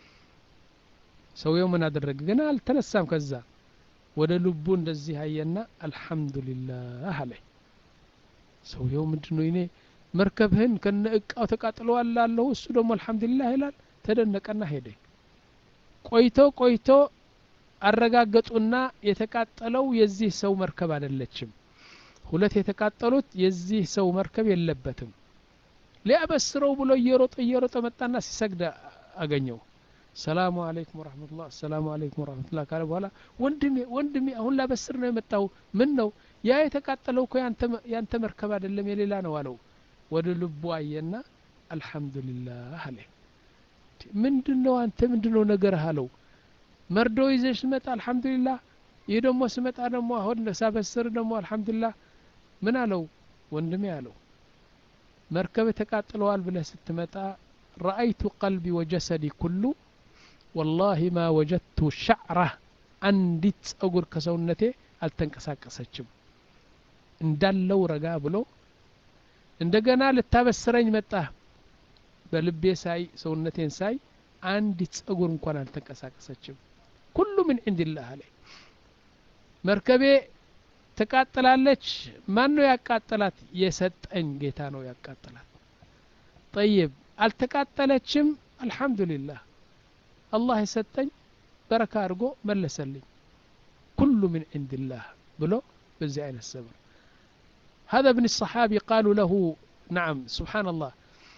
ሰውየው ምን አደረገ ግን አልተነሳም ከዛ ወደ ልቡ እንደዚህ አየና አልহামዱሊላህ አለ ሰውየው ምንድነው እኔ መርከብህን ከነእቃው ተቃጥለዋል አለው እሱ ደግሞ አልহামዱሊላህ ይላል ተደነቀና ሄደ ቆይቶ ቆይቶ አረጋገጡና የተቃጠለው የዚህ ሰው መርከብ አይደለችም ሁለት የተቃጠሉት የዚህ ሰው መርከብ የለበትም ሊያበስረው ብሎ እየሮጠ እየሮጠ መጣና ሲሰግድ አገኘው ሰላም አለይኩም ወራህመቱላህ ሰላም አለይኩም ወራህመቱላህ ካለ በኋላ ወንድሜ ወንድሜ አሁን ላበስር ነው የመጣው ምን ነው ያ የተቃጠለው እኮ ያንተ ያንተ መርከብ አይደለም የሌላ ነው አለው ወደ ልቡ አየና አልহামዱሊላህ አለ ምንድነው አንተ ምንድነው ነገር አለው መርዶ ይዘሽ መጣ አልহামዱሊላህ ይሄ ደግሞ ስመጣ ደግሞ አሁን ሳበስር ደግሞ አልহামዱሊላህ ምን አለው ወንድሜ አለው መርከብ ተቃጥለዋል ብለህ ስትመጣ رأيت قلبي وجسدي كله والله ما وجدت شعره አንዲት ጸጉር ከሰውነቴ አልተንቀሳቀሰችም እንዳለው ረጋ ብሎ እንደገና ልታበስረኝ መጣ በልቤ ሳይ ሰውነቴን ሳይ አንዲት ጸጉር እንኳን አልተንቀሳቀሰችም ኩሉ ምን عندله አለ መርከቤ ተቃጠላለች ማን ነው ያቃጠላት የሰጠኝ ጌታ ነው ያቃጠላት طيب አልተቃጠለችም አልহামዱሊላህ አላህ የሰጠኝ በረካ አድርጎ መለሰልኝ ኩሉ ምን عندله ብሎ በዚህ አይነት ሰብር هذا ابن الصحابي قالوا له نعم سبحان الله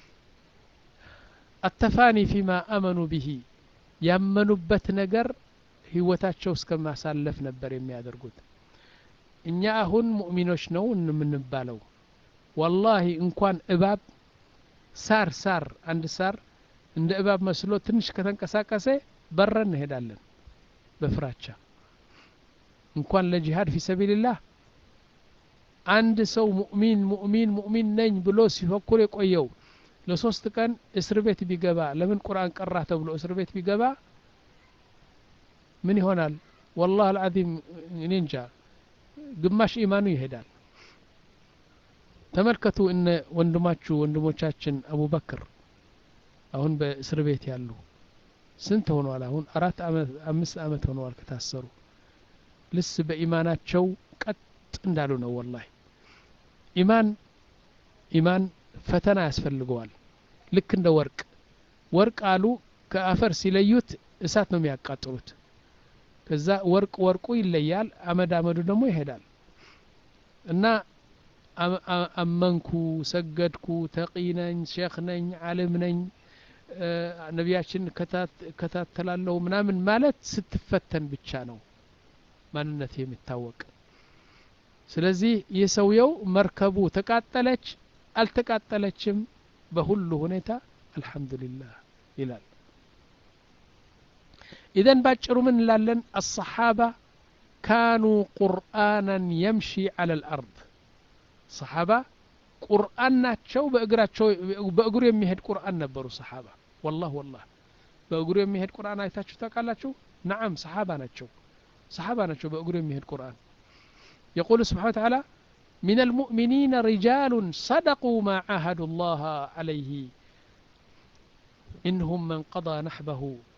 التفاني فيما امنوا به ያመኑበት ነገር ህይወታቸው እስከማሳለፍ ነበር የሚያደርጉት እኛ አሁን ሙእሚኖች ነው እንምንባለው والله እንኳን እባብ ሳር ሳር አንድ ሳር እንደ እባብ መስሎ ትንሽ ከተንቀሳቀሰ በረን እንሄዳለን በፍራቻ እንኳን ለጂሃድ في سبيل الله አንድ ሰው ሙእሚን ሙእሚን ሙእሚን ነኝ ብሎ ሲፈክር የቆየው ለሶስት ቀን እስር ቤት ቢገባ ለምን ቁርአን ቀራ ተብሎ እስር ቤት ቢገባ ምን ይሆናል والله العظيم እንጃ ግማሽ ኢማኑ ይሄዳል ተመልከቱ እነ ወንድማችሁ ወንድሞቻችን አቡበክር አሁን በእስር ቤት ያሉ ስንት ሆነዋል አሁን አራት አመት አምስት አመት ሆነዋል ከታሰሩ ልስ በኢማናቸው ቀጥ እንዳሉ ነው والله ኢማን ኢማን ፈተና ያስፈልገዋል ልክ እንደ ወርቅ ወርቅ አሉ ከአፈር ሲለዩት እሳት ነው የሚያቃጥሉት ከዛ ወርቅ ወርቁ ይለያል አመድ አመዱ ደግሞ ይሄዳል እና አመንኩ ሰገድኩ ተቂነኝ ሼክ ነኝ ዓለም ነኝ ነቢያችን ከታተላለሁ ምናምን ማለት ስትፈተን ብቻ ነው ማንነት የሚታወቅ ስለዚህ የሰውየው መርከቡ ተቃጠለች አልተቃጠለችም በሁሉ ሁኔታ አልহামዱሊላህ ይላል اذا ባጭሩ ምን ላለን الصحابه كانوا قرانا يمشي على الارض صحابه ቁርአን ናቸው በእግራቸው በእግሩ የሚሄድ ቁርአን ነበሩ صحابه والله والله በእግሩ የሚሄድ ቁርአን አይታችሁ ታውቃላችሁ نعم صحابه ናቸው صحابه ናቸው በእግሩ የሚሄድ ቁርአን يقول سبحانه وتعالى من المؤمنين رجال صدقوا ما عاهدوا الله عليه إنهم من قضى نحبه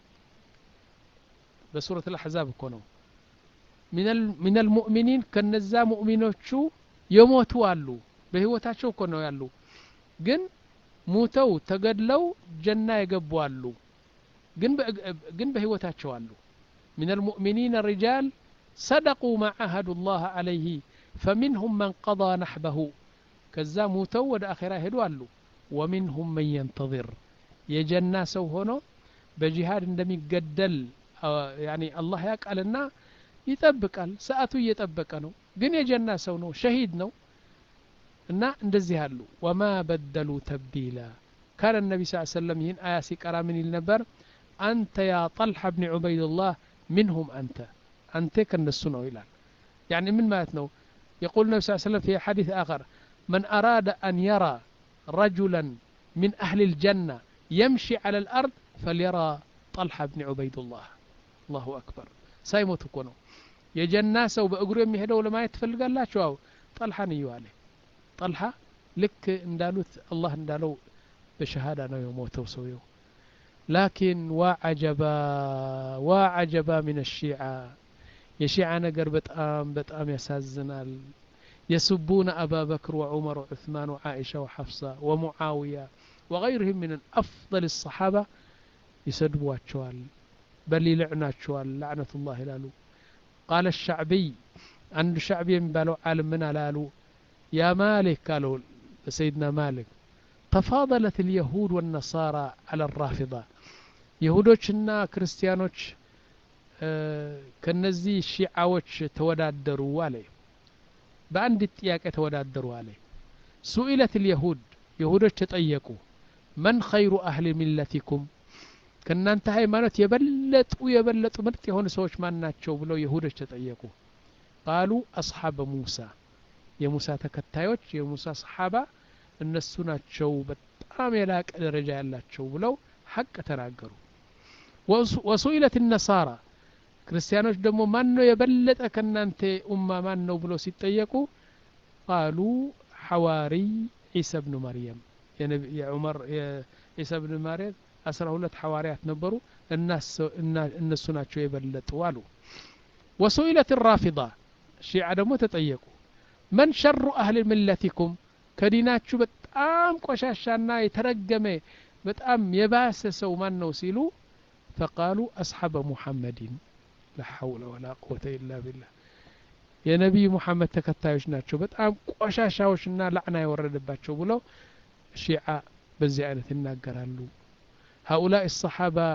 بسورة الأحزاب كونوا من من المؤمنين كنزا مؤمنوچو يموتوا አሉ በህይወታቸው كونوا ያሉ ግን ሞተው ተገድለው ጀና የገቡ አሉ ግን ግን በህይወታቸው አሉ من المؤمنين رجال صدقوا ما عاهدوا الله عليه فمنهم من قضى نحبه كذا موتوا ود اخره ሄዱ አሉ ومنهم من ينتظر የጀና ሰው ሆኖ በጂሃድ እንደሚገደል يعني الله ያቃልና ይጠብቃል ሰዓቱ እየጠበቀ ነው ግን የጀና ሰው ነው ሸሂድ ነው እና እንደዚህ አሉ وما بدلوا تبديلا كان النبي صلى الله عليه وسلم ይህን አያ ሲቀራ ምን ይል ነበር انت يا طلحه بن عبيد الله منهم انت انت ከነሱ ነው ይላል يعني من ማለት ነው يقول النبي صلى الله عليه وسلم في حديث آخر من أراد أن يرى رجلا من أهل الجنة يمشي على الأرض فليرى طلحة بن عبيد الله الله أكبر سايموت كونو يجنة سو بأقرأ يمهدو لما يتفلق الله شو طلحة نيو عليه طلحة لك اندالوت الله اندالو بشهادة أنه يموتو سويو لكن وعجبا وعجبا من الشيعة የሺዓ ነገር በጣም በጣም ያሳዝናል يسبون أبا بكر وعمر وعثمان وعائشة وحفصة ومعاوية وغيرهم من أفضل الصحابة يسدبواتشوال بل يلعناتشوال لعنة الله لالو قال الشعبي عند شعبي ينبالو عالم من لالو يا مالك قالوا سيدنا مالك تفاضلت اليهود والنصارى على الرافضة يهودوچنا كريستيانوچ ከነዚህ ሺዓዎች ተወዳደሩ አለ በአንድ ጥያቄ ተወዳደሩ አለ سئلت اليهود يهودዎች ተጠየቁ من خير اهل ملتكم ከናንተ ሃይማኖት የበለጡ የበለጡ ምርጥ የሆኑ ሰዎች ማን ናቸው ብለው ይሁዶች ተጠየቁ قالوا اصحاب موسى የሙሳ ተከታዮች የሙሳ ሰሃባ እነሱ ናቸው በጣም የላቀ ደረጃ ያላቸው ብለው ሐቅ ተናገሩ وسئلت النصارى ክርስቲያኖች ደግሞ ማን ነው የበለጠ ከናንተ ኡማ ማን ነው ብለው ሲጠየቁ قالوا حواري عيسى بن مريم يا عمر يا عيسى بن مريم أسرى ሁለት حواريات ነበሩ الناس الناس ናቸው የበለጡ አሉ وسئلت الرافضة ሺዓ ደግሞ ተጠየቁ من شر أهل ملتكم ከዲናችሁ በጣም ቆሻሻና የተረገመ በጣም የባሰ ሰው ማን ነው ሲሉ فقالوا أصحاب محمد لا حول ولا قوة إلا بالله يا نبي محمد ተከታዮች ናቸው በጣም ቆሻሻዎችና لعنة የወረደባቸው ብለው ሺዓ በዚህ አይነት ይናገራሉ هؤلاء الصحابة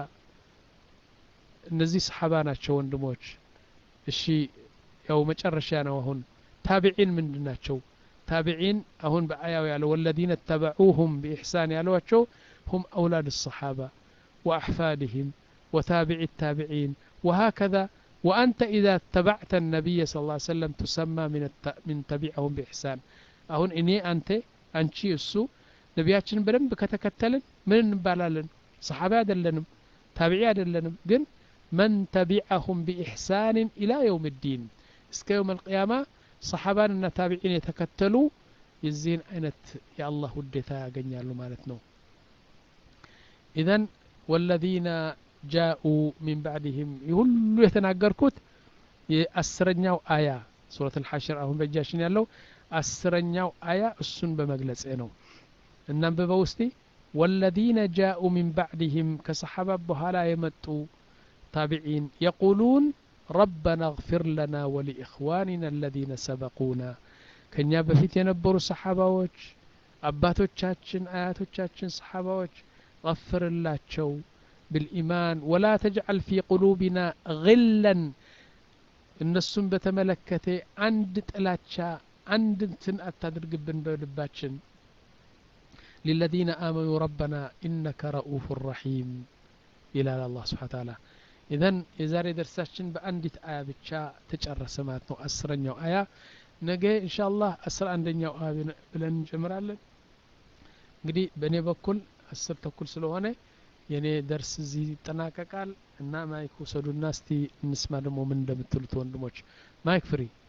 እነዚህ صحابة ናቸው ወንድሞች እሺ ያው መጨረሻ ነው አሁን ታቢዒን ምንድናቸው ታቢዒን አሁን በአያው ያለው والذين اتبعوهم بإحسان ያሏቸው هم أولاد الصحابة وأحفادهم وتابع التابعين وهكذا وأنت إذا اتبعت النبي صلى الله عليه وسلم تسمى من الت... من تبعهم بإحسان أهون إني أنت أنشي السو نبياتنا بلنب كتكتلن من نبالالن صحابة دلنم تابعي دلنم قن من تبعهم بإحسان إلى يوم الدين اسك يوم القيامة صحابان تابعين يتكتلوا يزين أينت يا الله وديتا قنيالو مالتنو إذن والذين جاءوا من بعدهم يقولوا يتناقركوت أسرنياو آية سورة الحشر أهم بجاشين يالو أسرنياو آية السن بمجلس إنو النم ببوستي والذين جاءوا من بعدهم كصحابة بهالا يمتوا تابعين يقولون ربنا اغفر لنا ولإخواننا الذين سبقونا كن بفيت ينبروا صحابة أباتوچاچن آياتوچاچن صحابة غفر الله تشو بالإيمان ولا تجعل في قلوبنا غلا النسون بتملكته عند تلاتشا عند تنأت تدرق بن بلباتشن للذين آمنوا ربنا إنك رؤوف رحيم إلى الله سبحانه وتعالى إذن إذا درساتشن بأندت آية بتشا تجرى سماتنا أسرنيو آية نجي إن شاء الله أسر عندنا آية بلن جمرالن قدي بني بكل أسر تكل سلوانه يعني درس زي تناكا قال إنما يكو سدو الناس تي نسمع دمو من دم التلتون دموش ما يكفري